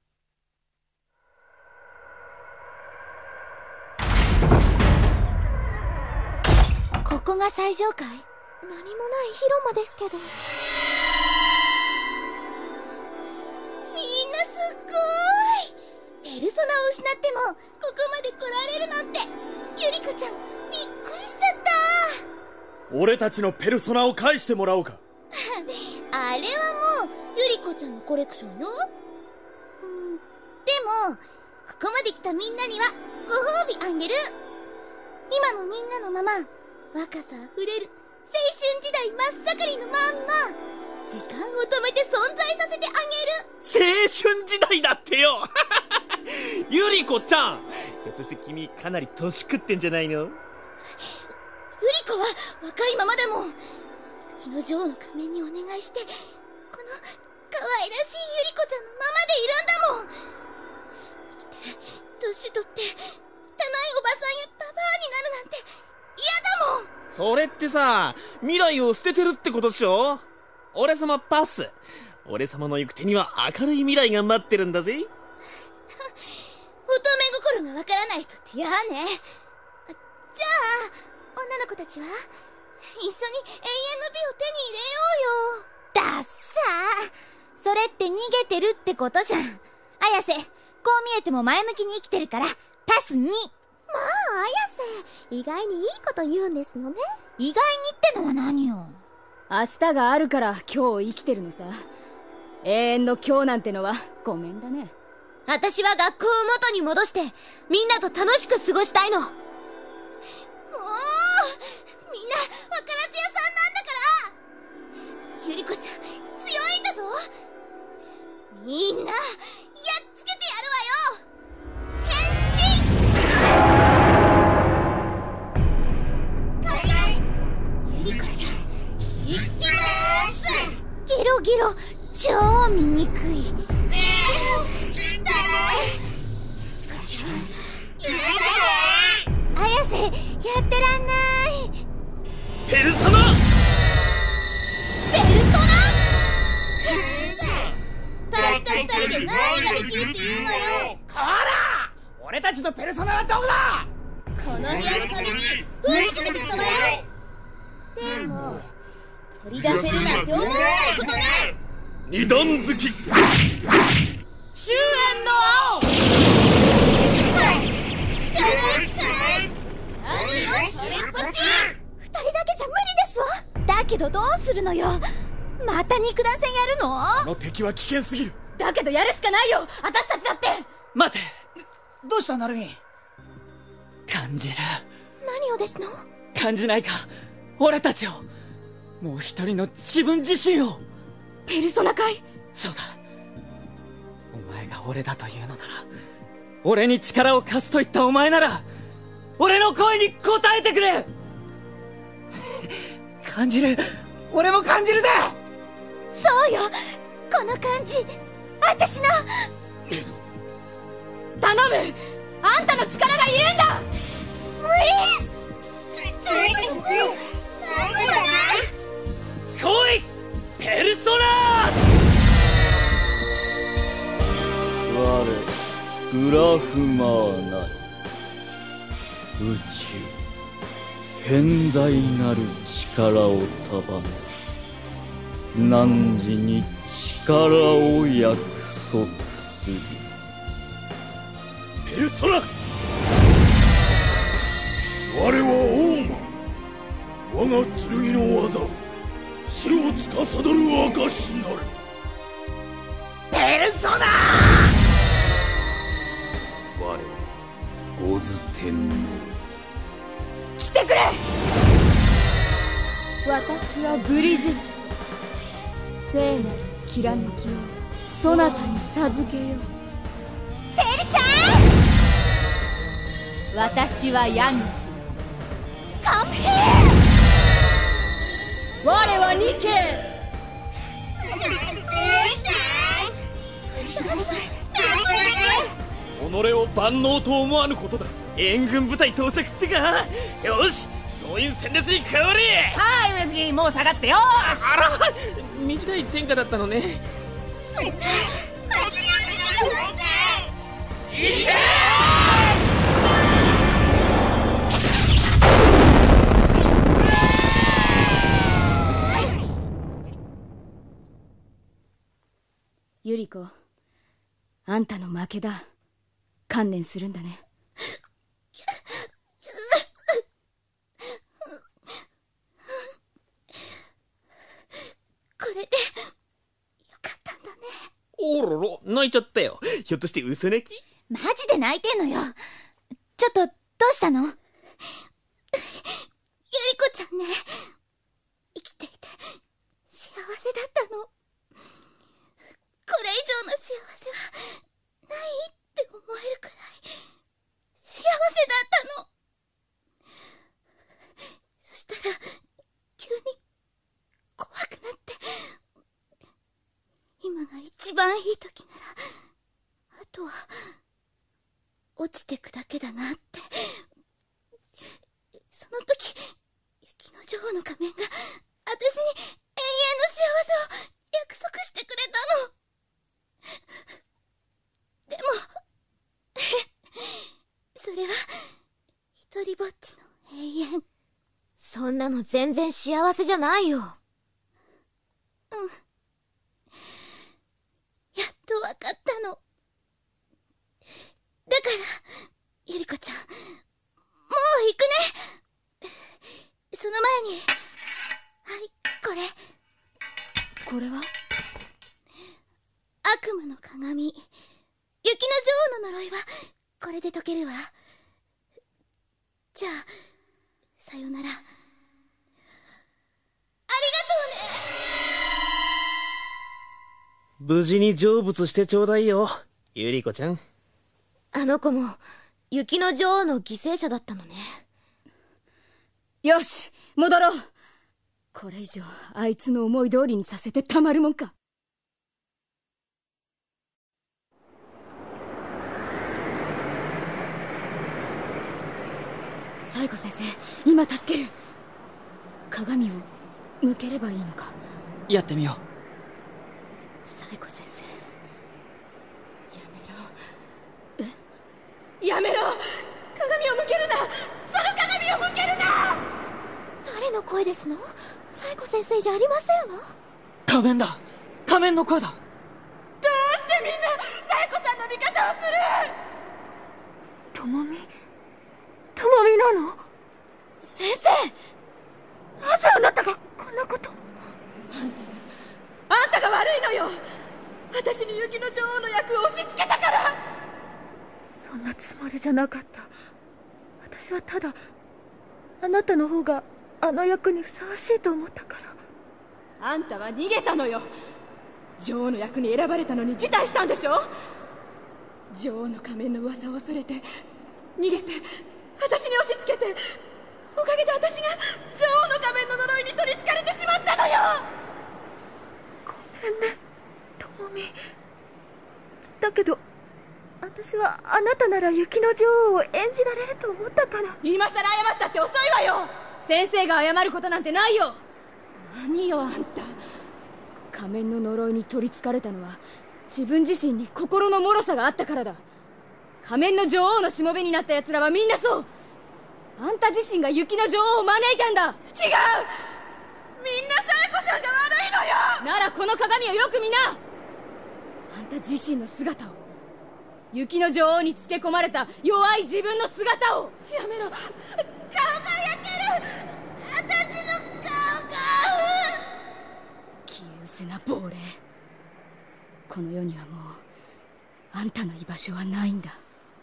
ここが最上階？何もない広間ですけど。みんなすっごーい。ペルソナを失ってもここまで来られるなんて、ゆり子ちゃんびっくりしちゃった。 俺たちのペルソナを返してもらおうか。 あれはもうゆり子ちゃんのコレクションよ。でもここまで来たみんなにはご褒美あげる。今のみんなのまま若さあふれる青春時代真っ盛りのまんま時間を止めて存在させてあげる。 青春時代だってよ。ゆり子ちゃん、ひょっとして君かなり年食ってんじゃないの？ ゆり子は若いままでも雪の女王の仮面にお願いして、この可愛らしいゆり子ちゃんのままでいるんだもん。生きて年取って汚いおばさんやババアになるなんて嫌だもん。 それってさ、未来を捨ててるってことでしょ？俺様パス。俺様の行く手には明るい未来が待ってるんだぜ。 乙女心がわからない人って嫌ね。じゃあ女の子たちは一緒に永遠の美を手に入れようよ。だっさー、それって逃げてるってことじゃん。綾瀬、こう見えても前向きに生きてるからパス2。まあ綾瀬、意外にいいこと言うんですのね。意外にってのは何よ。 明日があるから今日生きてるのさ。永遠の今日なんてのはごめんだね。 私は学校を元に戻してみんなと楽しく過ごしたいの。もうみんなわからず屋さんなんだから。ゆり子ちゃん強いんだぞ。みんなやっつけてやるわよ。変身。影、ゆり子ちゃん行きまーす。 ゲロゲロ超醜い。綾瀬、やってらんない。 ペルソナたった二人で何ができるって言うのよ。 こら！俺たちのペルソナはどこだ！ この部屋の壁に封じ込めちゃったわよ。でも取り出せるなんて思わないことない。 二段突き終焉の青。 聞かない何よそれっぽち。 二人だけじゃ無理ですわ。だけどどうするのよ。また肉弾戦やるの？ この敵は危険すぎる。 だけどやるしかないよ、私たちだって。 待て。 どうしたナルミ？ 感じる。 何をですの？ 感じないか、俺たちを。もう一人の自分自身を。 ペルソナかい？ そうだ。お前が俺だというのなら、俺に力を貸すと言ったお前なら俺の声に応えてくれ。感じる。 俺も感じるぜ。 そうよ、この感じ私の。 頼む、あんたの力がいるんだ。 来いペルソナ。我グラフマーなり宇宙偏在なる力を束ね、汝に力を約束する。 ペルソナ、我はオーマン。我が剣の技、城を司る証なる。 ペルソナ。 我はゴズ天皇。 来てくれ。私はブリジル。聖なるきらめきをそなたに授けよう。 ペルちゃん。 私はヤヌス。 カンペ我はニケ。 己を万能と思わぬことだ。援軍部隊到着ってか。よし、総員戦列に加われ。 はい、上杉、もう下がってよ。 あら、短い天下だったのね。いけ！ ゆり子、あんたの負けだ。観念するんだね。 これでよかったんだね。 おろろ、泣いちゃったよ。ひょっとして嘘泣き？ マジで泣いてんのよ。ちょっとどうしたの？ゆり子ちゃんね、生きていて幸せだったの。これ以上の幸せはないって思えるくらい幸せだったの。そしたら急に怖くなって、今が一番いい時ならあとは落ちてくだけだなって。その時雪の女王の仮面が私に永遠の幸せを約束してくれたの。でもそれは一人ぼっちの永遠。 そんなの全然幸せじゃないよ。 うん、やっとわかったの。だからゆり子ちゃん、もう行くね。その前に、はい、これは悪魔の鏡。雪の女王の呪いはこれで解けるわ。じゃあさよなら。ありがとうね。 無事に成仏してちょうだいよ、ゆり子ちゃん。 あの子も雪の女王の犠牲者だったのね。 よし、戻ろう。これ以上あいつの思い通りにさせてたまるもんか。サイコ先生、今助ける。鏡を向ければいいのか。 やってみよう。 サイコ先生、やめろ。鏡を向けるな。その鏡を向けるな。 誰の声ですの？サイコ先生じゃありませんわ。 仮面だ。仮面の声だ。 どうしてみんなサイコさんの味方をする？ ともみなの？ 先生、 なぜあなたがこんなことを？ あんたが悪いのよ。私に雪の女王の役を押し付けたから。 そんなつもりじゃなかった。私はただあなたの方があの役にふさわしいと思ったから。 あんたは逃げたのよ。女王の役に選ばれたのに辞退したんでしょ。女王の仮面の噂を恐れて逃げて私に押し付けて、おかげで私が女王の仮面の呪いに取りつかれてしまったのよ。 ごめんね、ともみ。だけど私はあなたなら雪の女王を演じられると思ったから。 今さら謝ったって遅いわよ。先生が謝ることなんてないよ。何よあんた。仮面の呪いに取りつかれたのは自分自身に心の脆さがあったからだ。仮面の女王のしもべになった奴らはみんなそう。あんた自身が雪の女王を招いたんだ。違う、みんなサイコさんが悪いのよ。ならこの鏡をよく見な。あんた自身の姿を、雪の女王につけ込まれた弱い自分の姿を。やめろ。顔が焼ける。私の顔が。消え失せな亡霊。この世にはもうあんたの居場所はないんだ。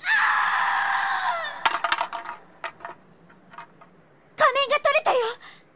仮面が取れたよ。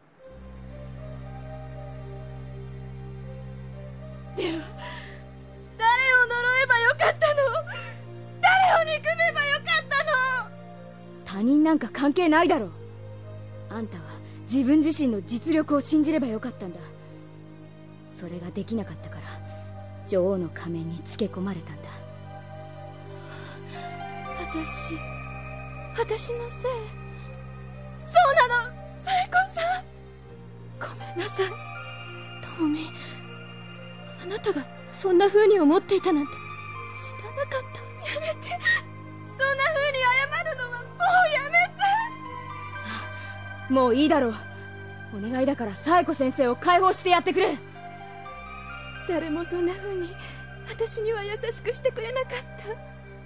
でも誰を呪えばよかったの？誰を憎めばよかったの？他人なんか関係ないだろう。あんたは自分自身の実力を信じればよかったんだ。それができなかったから女王の仮面につけ込まれたんだ。 私のせい。そうなの、冴子さん。ごめんなさい。 ともみ、あなたがそんな風に思っていたなんて知らなかった。 やめて。そんな風に謝るのはもうやめて。 さあ、もういいだろう。お願いだから冴子先生を解放してやってくれ。 誰もそんな風に私には優しくしてくれなかった。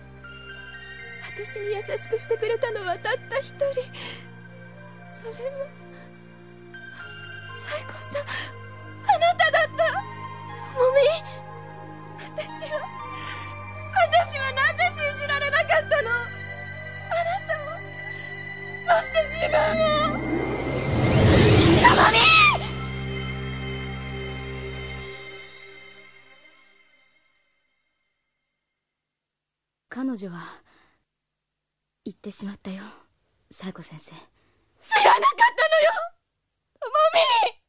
私に優しくしてくれたのはたった一人。それも冴子さん、あなただった。ともみ、私はなぜ信じられなかったの。あなたを、そして自分を。ともみ。 彼女は言ってしまったよ、冴子先生。 知らなかったのよ、ともみ。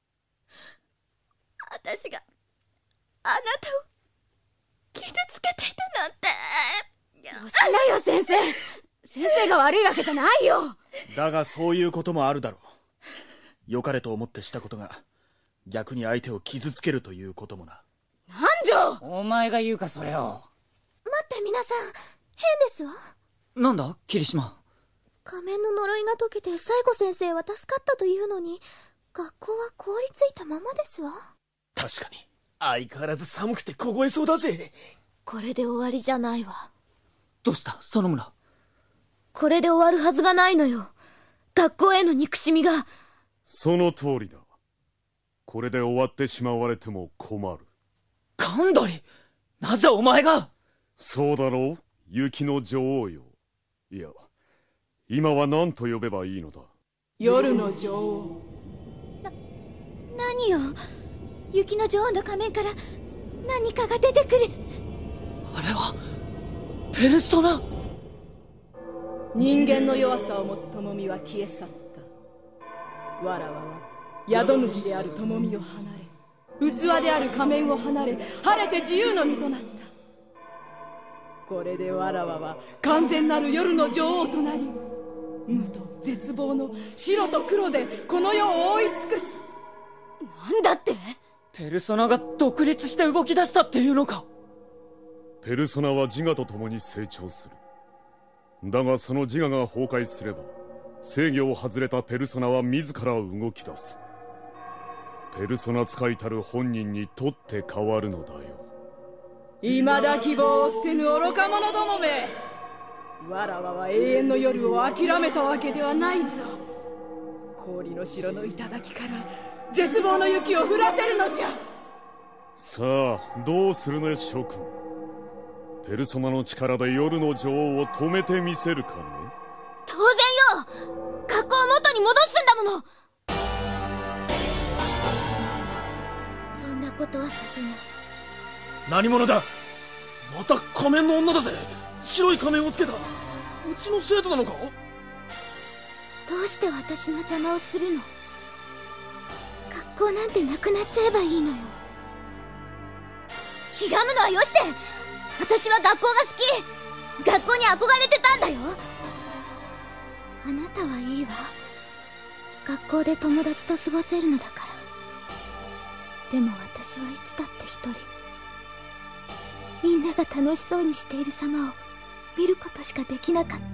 私があなたを傷つけていたなんて。 よしなよ、先生。先生が悪いわけじゃないよ。 だがそういうこともあるだろう。良かれと思ってしたことが逆に相手を傷つけるということもな。 南條！ お前が言うか、それを。 待って、皆さん、変ですわ。 なんだ霧島。 仮面の呪いが解けて冴子先生は助かったというのに、学校は凍りついたままですわ。 確かに相変わらず寒くて凍えそうだぜ。 これで終わりじゃないわ。 どうした園村。 これで終わるはずがないのよ。学校への憎しみが。 その通りだ。これで終わってしまわれても困る。 神取、なぜお前が。 そうだろう、雪の女王よ。いや、今は何と呼べばいいのだ。 夜の女王。 何よ、雪の女王の仮面から何かが出てくる。 あれはペルソナ。 人間の弱さを持つ友美は消え去った。わらわは宿主である友美を離れ、器である仮面を離れ、晴れて自由の身となった。これでわらわは完全なる夜の女王となり、無と絶望の白と黒でこの世を覆い尽くす。 なんだって。 ペルソナが独立して動き出したっていうのか。 ペルソナは自我と共に成長する。だがその自我が崩壊すれば、制御を外れたペルソナは自ら動き出す。ペルソナ使いたる本人にとって変わるのだよ。 未だ希望を捨てぬ愚か者どもめ。わらわは永遠の夜を諦めたわけではないぞ。氷の城の頂から絶望の雪を降らせるのじゃ。 さあどうするね諸君。ペルソナの力で夜の女王を止めてみせるかね。 当然よ。学校を元に戻すんだもの。そんなことはさせない。 何者だ。また仮面の女だぜ。白い仮面をつけた。うちの生徒なのか。 どうして私の邪魔をするの。学校なんてなくなっちゃえばいいのよ。ひがむのはよして。私は学校が好き。学校に憧れてたんだよ。あなたはいいわ。学校で友達と過ごせるのだから。でも私はいつだって一人。みんなが楽しそうにしている様を見ることしかできなかった。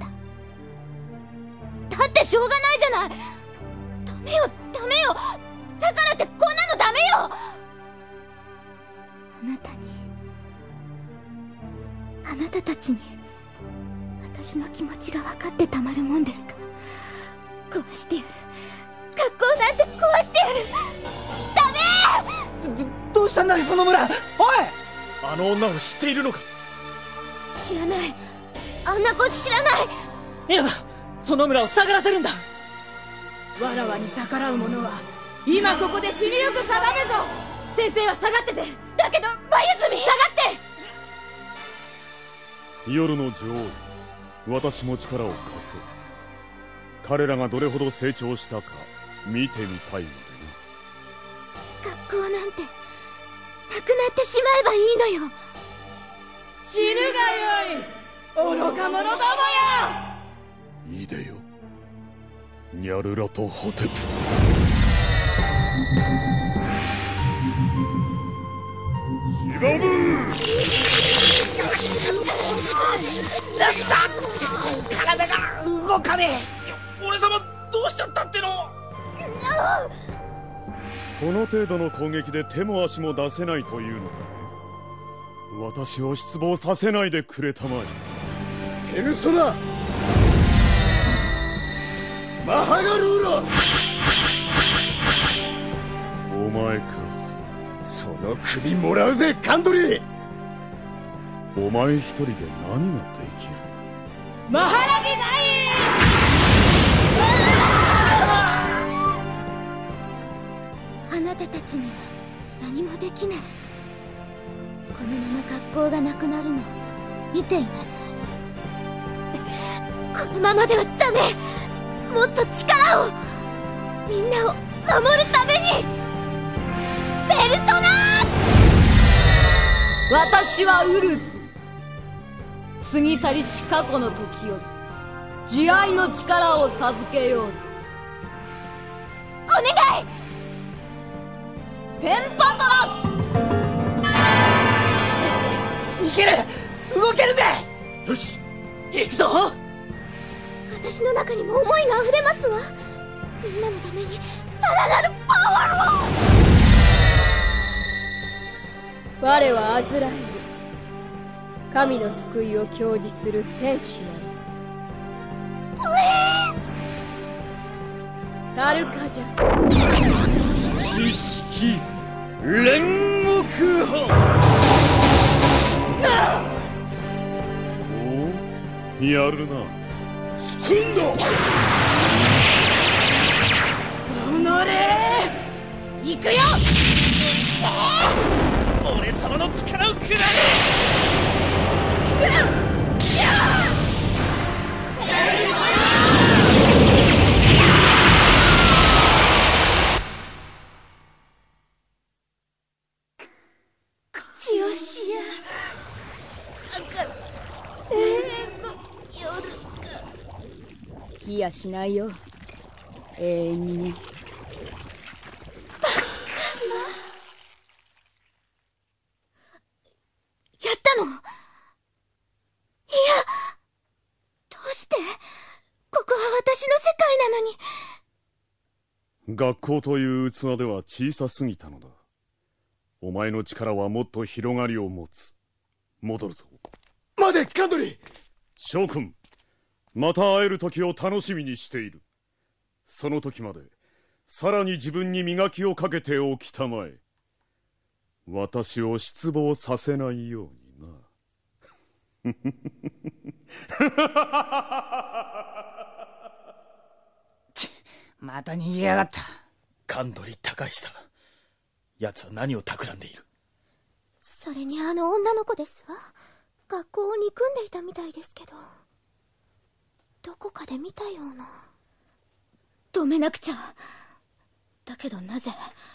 だってしょうがないじゃない。ダメよダメよ。だからってこんなのダメよ。あなたたちに私の気持ちが分かってたまるもんですか。壊してやる。学校なんて壊してやる。ダメ。 どうしたんだい園村。おい、 あの女を知っているのか。 知らない。あんな子知らない。 稲葉、園村を下がらせるんだ。 わらわに逆らう者は今ここで死にゆく定めぞ。 先生は下がってて。 だけど眉住下がって。 夜の女王、私も力を貸そう。彼らがどれほど成長したか見てみたいのでな。学校なんてなくなってしまえばいいのよ。 死ぬがよい。 愚か者どもよ。 いでよ、ニャルラとホテプ。シバム体が動かねえ。俺様どうしちゃったっての。 この程度の攻撃で手も足も出せないというのか。私を失望させないでくれたまえ。 ペルソナマハガルーラ。 お前か。 その首もらうぜカンドリ。 お前一人で何ができる。 マハラギ大あなたたちには何もできない。このまま格好がなくなるのを見ていなさい。このままではダメ。もっと力を、みんなを守るために。ペルソナ。 私はウルズ。過ぎ去りし過去の時より慈愛の力を授けようぞ。 お願い。 ペンパトラ。 いける、動けるぜ。 よし、 行くぞ。 私の中にも思いが溢れますわ。みんなのためにさらなるパワーを。 我はアズラエル、神の救いを享受する天使なり。 プリーズ。 タルカジャ知識煉獄派。 おお、やるな。 スクンド。 おのれ行くよ。 俺様の力をくらジオシア。夜か。 来やしないよ、永遠にね。 バカな。やったの？いや、どうして？ここは私の世界なのに。 学校という器では小さすぎたのだ。お前の力はもっと広がりを持つ。戻るぞ。 待てカンドリ。 諸君、また会える時を楽しみにしている。その時までさらに自分に磨きをかけておきたまえ。私を失望させないようにな。 また逃げやがった。 カンドリ高久、奴は何を企んでいる。 それにあの女の子ですわ。学校を憎んでいたみたいですけど、どこかで見たような。止めなくちゃ。だけどなぜ？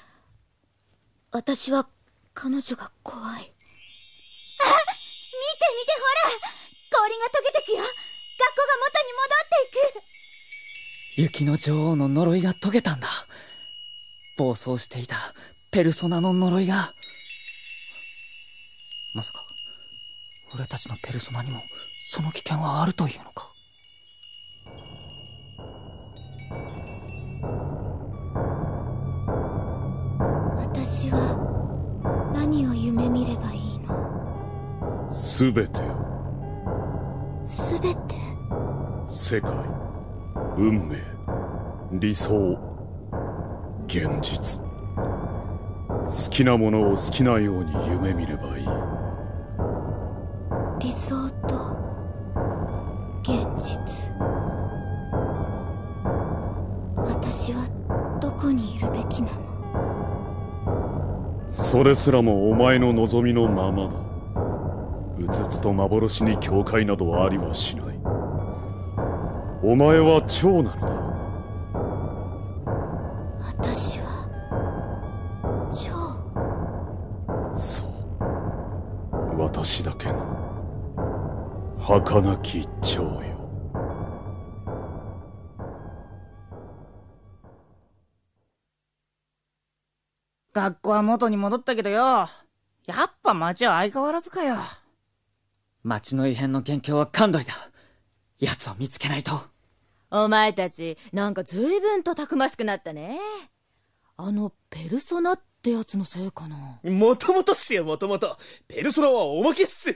私は彼女が怖い。あ、見て見て、ほら、氷が溶けてくよ。学校が元に戻っていく。 雪の女王の呪いが解けたんだ。暴走していたペルソナの呪いが。まさか俺たちのペルソナにもその危険はあるというのか。 私は何を夢見ればいいの？ すべてを。 すべて？ 世界、運命、理想、現実。好きなものを好きなように夢見ればいい。 理想と現実。私はどこにいるべきなの？ それすらもお前の望みのままだ。うつつと幻に境界などありはしない。お前は蝶なのだ。 私は蝶。 そう、私だけの儚き蝶よ。 学校は元に戻ったけどよ、やっぱ町は相変わらずかよ。 町の異変の元凶はカンドリだ。奴を見つけないと。 お前たちなんか随分とたくましくなったね。あのペルソナってやつのせいかな。 もともとっすよ、もともと。ペルソナはおまけっす。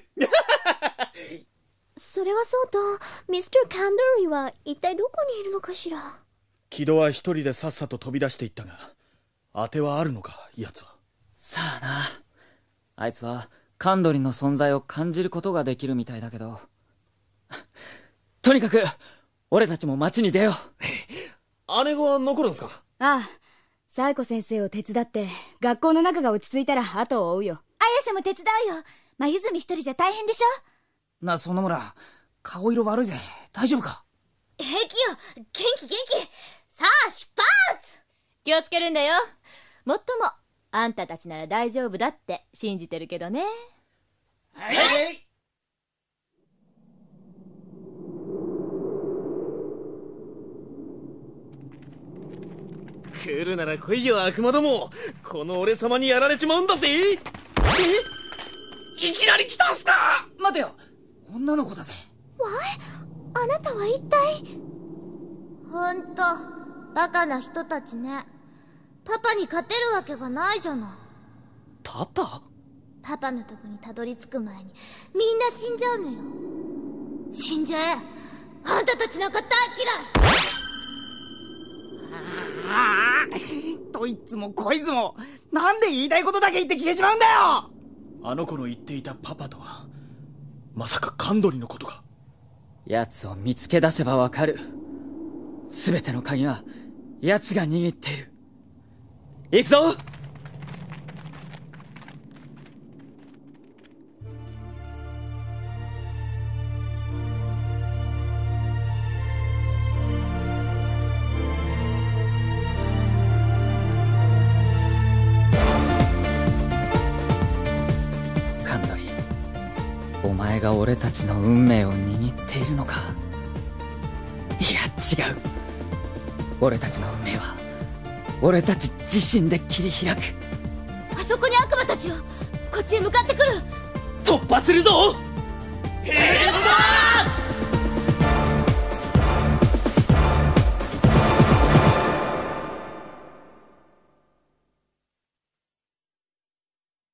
それはそうと、ミスター・カンドリーは一体どこにいるのかしら。 木戸は一人でさっさと飛び出していったが、当てはあるのか、奴は。 さあな。あいつはカンドリの存在を感じることができるみたいだけど。とにかく俺たちも町に出よう。姉子は残るんすか？ ああ、サイコ先生を手伝って学校の中が落ち着いたら後を追うよ。 綾瀬も手伝うよ。眉住一人じゃ大変でしょ。 なあ園村、顔色悪いぜ。大丈夫か？ 平気よ。元気元気。さあ出発。 気をつけるんだよ。もっともあんたたちなら大丈夫だって信じてるけどね。 はい。来るなら来いよ悪魔ども。この俺様にやられちまうんだぜ。いきなり来たんすか？ 待てよ、女の子だぜ。 わい、あなたは一体。 ほんとバカな人たちね。パパに勝てるわけがないじゃない。 パパ？ パパのとこにたどり着く前にみんな死んじゃうのよ。死んじゃえ。あんたたちなんか大嫌い。 どいつもこいつも、なんで言いたいことだけ言って消えちまうんだよ。 あの子の言っていたパパとは、まさかカンドリのことか。 奴を見つけ出せばわかる。全ての鍵は奴が握っている。行くぞ。お前が俺たちの運命を握っているのか。いや違う。俺たちの運命は俺たち自身で切り開く。 あそこに悪魔たちよ。こっちへ向かってくる。 突破するぞ。 ペルソ